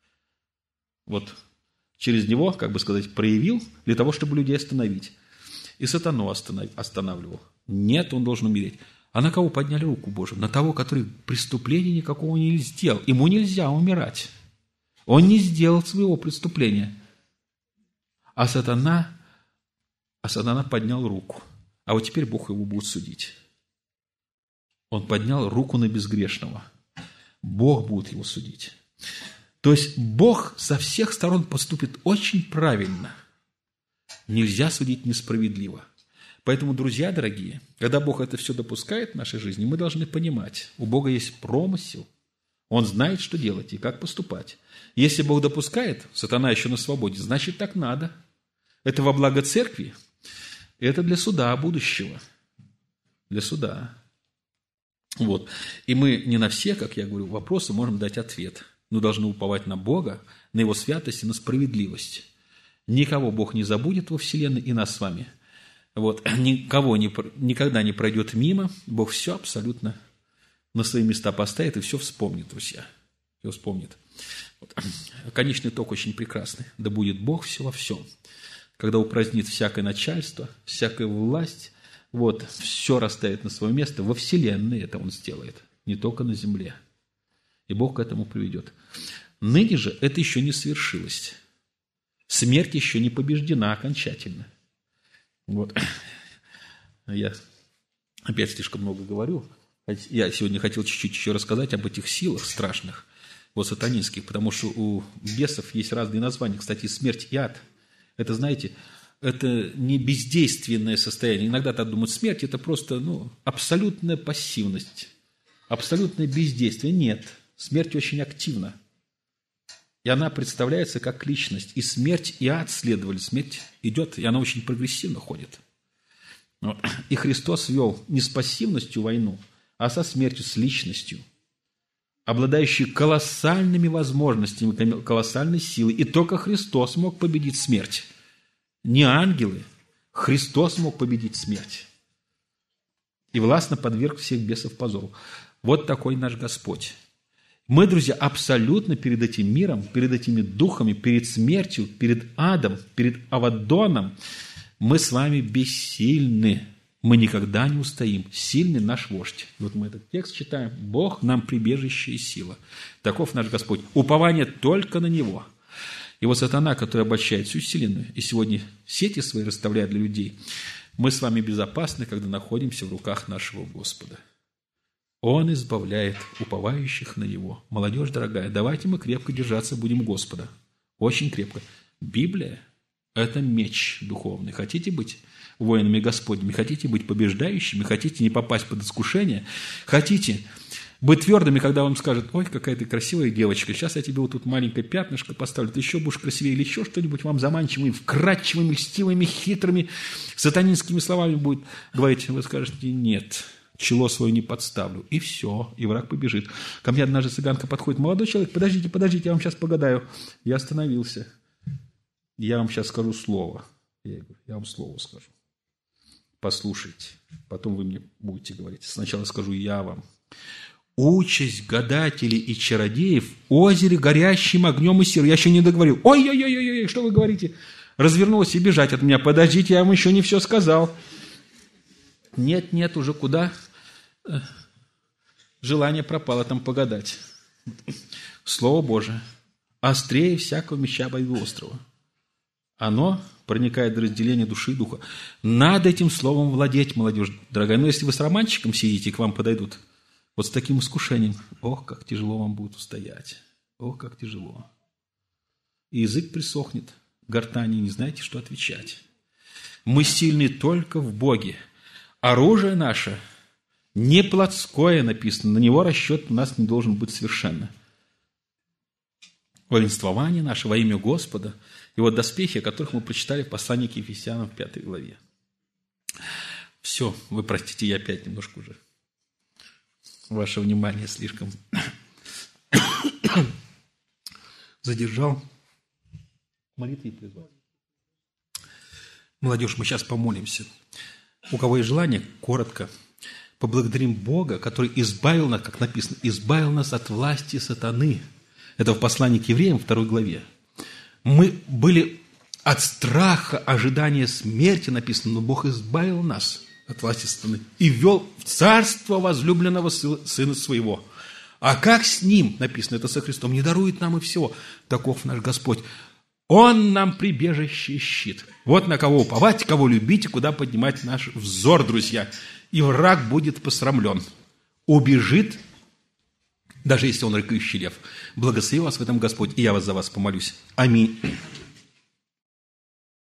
Вот через него, как бы сказать, проявил для того, чтобы людей остановить. И сатану останавливал. Нет, он должен умереть. А на кого подняли руку Божию? На того, который преступления никакого не сделал. Ему нельзя умирать. Он не сделал своего преступления. А сатана, а сатана поднял руку. А вот теперь Бог его будет судить. Он поднял руку на безгрешного. Бог будет его судить. То есть Бог со всех сторон поступит очень правильно. Нельзя судить несправедливо. Поэтому, друзья дорогие, когда Бог это все допускает в нашей жизни, мы должны понимать, у Бога есть промысел. Он знает, что делать и как поступать. Если Бог допускает, сатана еще на свободе, значит, так надо. Это во благо церкви. Это для суда будущего. Для суда. Вот. И мы не на все, как я говорю, вопросы можем дать ответ. Но должны уповать на Бога, на Его святость и на справедливость. Никого Бог не забудет во вселенной и нас с вами. Вот. Никого не, никогда не пройдет мимо. Бог все абсолютно на свои места поставит и все вспомнит, друзья. Все вспомнит. Вот. Конечный итог очень прекрасный. Да будет Бог все во всем. Когда упразднит всякое начальство, всякая власть, вот, все расставит на свое место, во вселенной это Он сделает, не только на земле. И Бог к этому приведет. Ныне же это еще не свершилось. Смерть еще не побеждена окончательно. Вот. Я опять слишком много говорю. Я сегодня хотел чуть-чуть еще рассказать об этих силах страшных, вот сатанинских, потому что у бесов есть разные названия. Кстати, смерть и ад. Это, знаете, это не бездейственное состояние. Иногда так думают, смерть – это просто ну, абсолютная пассивность, абсолютное бездействие. Нет, смерть очень активна. И она представляется как личность. И смерть, и ад следовали. Смерть идет, и она очень прогрессивно ходит. И Христос вел не с пассивностью войну, а со смертью, с личностью, обладающей колоссальными возможностями, колоссальной силой. И только Христос мог победить смерть. Не ангелы. Христос мог победить смерть. И властно подверг всех бесов позору. Вот такой наш Господь. Мы, друзья, абсолютно перед этим миром, перед этими духами, перед смертью, перед адом, перед Авадоном, мы с вами бессильны. мы никогда не устоим. Сильный наш вождь. Вот мы этот текст читаем. Бог нам прибежище и сила. Таков наш Господь. Упование только на Него. И вот сатана, который обольщает всю вселенную, и сегодня сети свои расставляет для людей, мы с вами безопасны, когда находимся в руках нашего Господа. Он избавляет уповающих на Него. Молодежь дорогая, давайте мы крепко держаться будем Господа. Очень крепко. Библия – это меч духовный. Хотите быть воинами Господними, хотите быть побеждающими, хотите не попасть под искушение, хотите быть твердыми, когда вам скажут: ой, какая ты красивая девочка, сейчас я тебе вот тут маленькое пятнышко поставлю, ты еще будешь красивее, или еще что-нибудь вам заманчивыми, вкрадчивыми, льстивыми, хитрыми, сатанинскими словами будет говорить, вы скажете: нет, чело свое не подставлю. И все, и враг побежит. Ко мне однажды цыганка подходит: молодой человек, подождите, подождите, я вам сейчас погадаю. Я остановился. Я вам сейчас скажу слово. Я говорю: я вам слово скажу. Послушайте, потом вы мне будете говорить. Сначала скажу я вам. Участь гадателей и чародеев в озере, горящим огнем и серой. Я еще не договорил. Ой-ой-ой-ой, что вы говорите? Развернулась и бежать от меня. Подождите, я вам еще не все сказал. Нет, нет, уже куда? Желание пропало там погадать. Слово Божие острее всякого меча обоюдоострого. Оно проникает в разделение души и духа. Надо этим словом владеть, молодежь дорогая. Но если вы с романчиком сидите, к вам подойдут вот с таким искушением, ох, как тяжело вам будет устоять. Ох, как тяжело. И язык присохнет, гортани, не знаете, что отвечать. Мы сильны только в Боге. Оружие наше не плотское написано, на него расчет у нас не должен быть совершенно. Воинствование наше во имя Господа, и вот доспехи, о которых мы прочитали в послании к Ефесянам в пятой главе. Все, вы простите, я опять немножко уже ваше внимание слишком задержал. Молитвы призвал. Молодежь, мы сейчас помолимся. У кого есть желание, коротко поблагодарим Бога, который избавил нас, как написано, избавил нас от власти сатаны. Это в послании к евреям, второй главе. Мы были от страха, ожидания смерти, написано, но Бог избавил нас от власти сатаны и ввел в царство возлюбленного Сына Своего. А как с Ним, написано, это со Христом, не дарует нам и всего. Таков наш Господь. Он нам прибежище и щит. Вот на кого уповать, кого любить и куда поднимать наш взор, друзья. И враг будет посрамлен. Убежит, даже если он рыкающий лев. Благослови вас в этом Господь, и я вас за вас помолюсь. Аминь.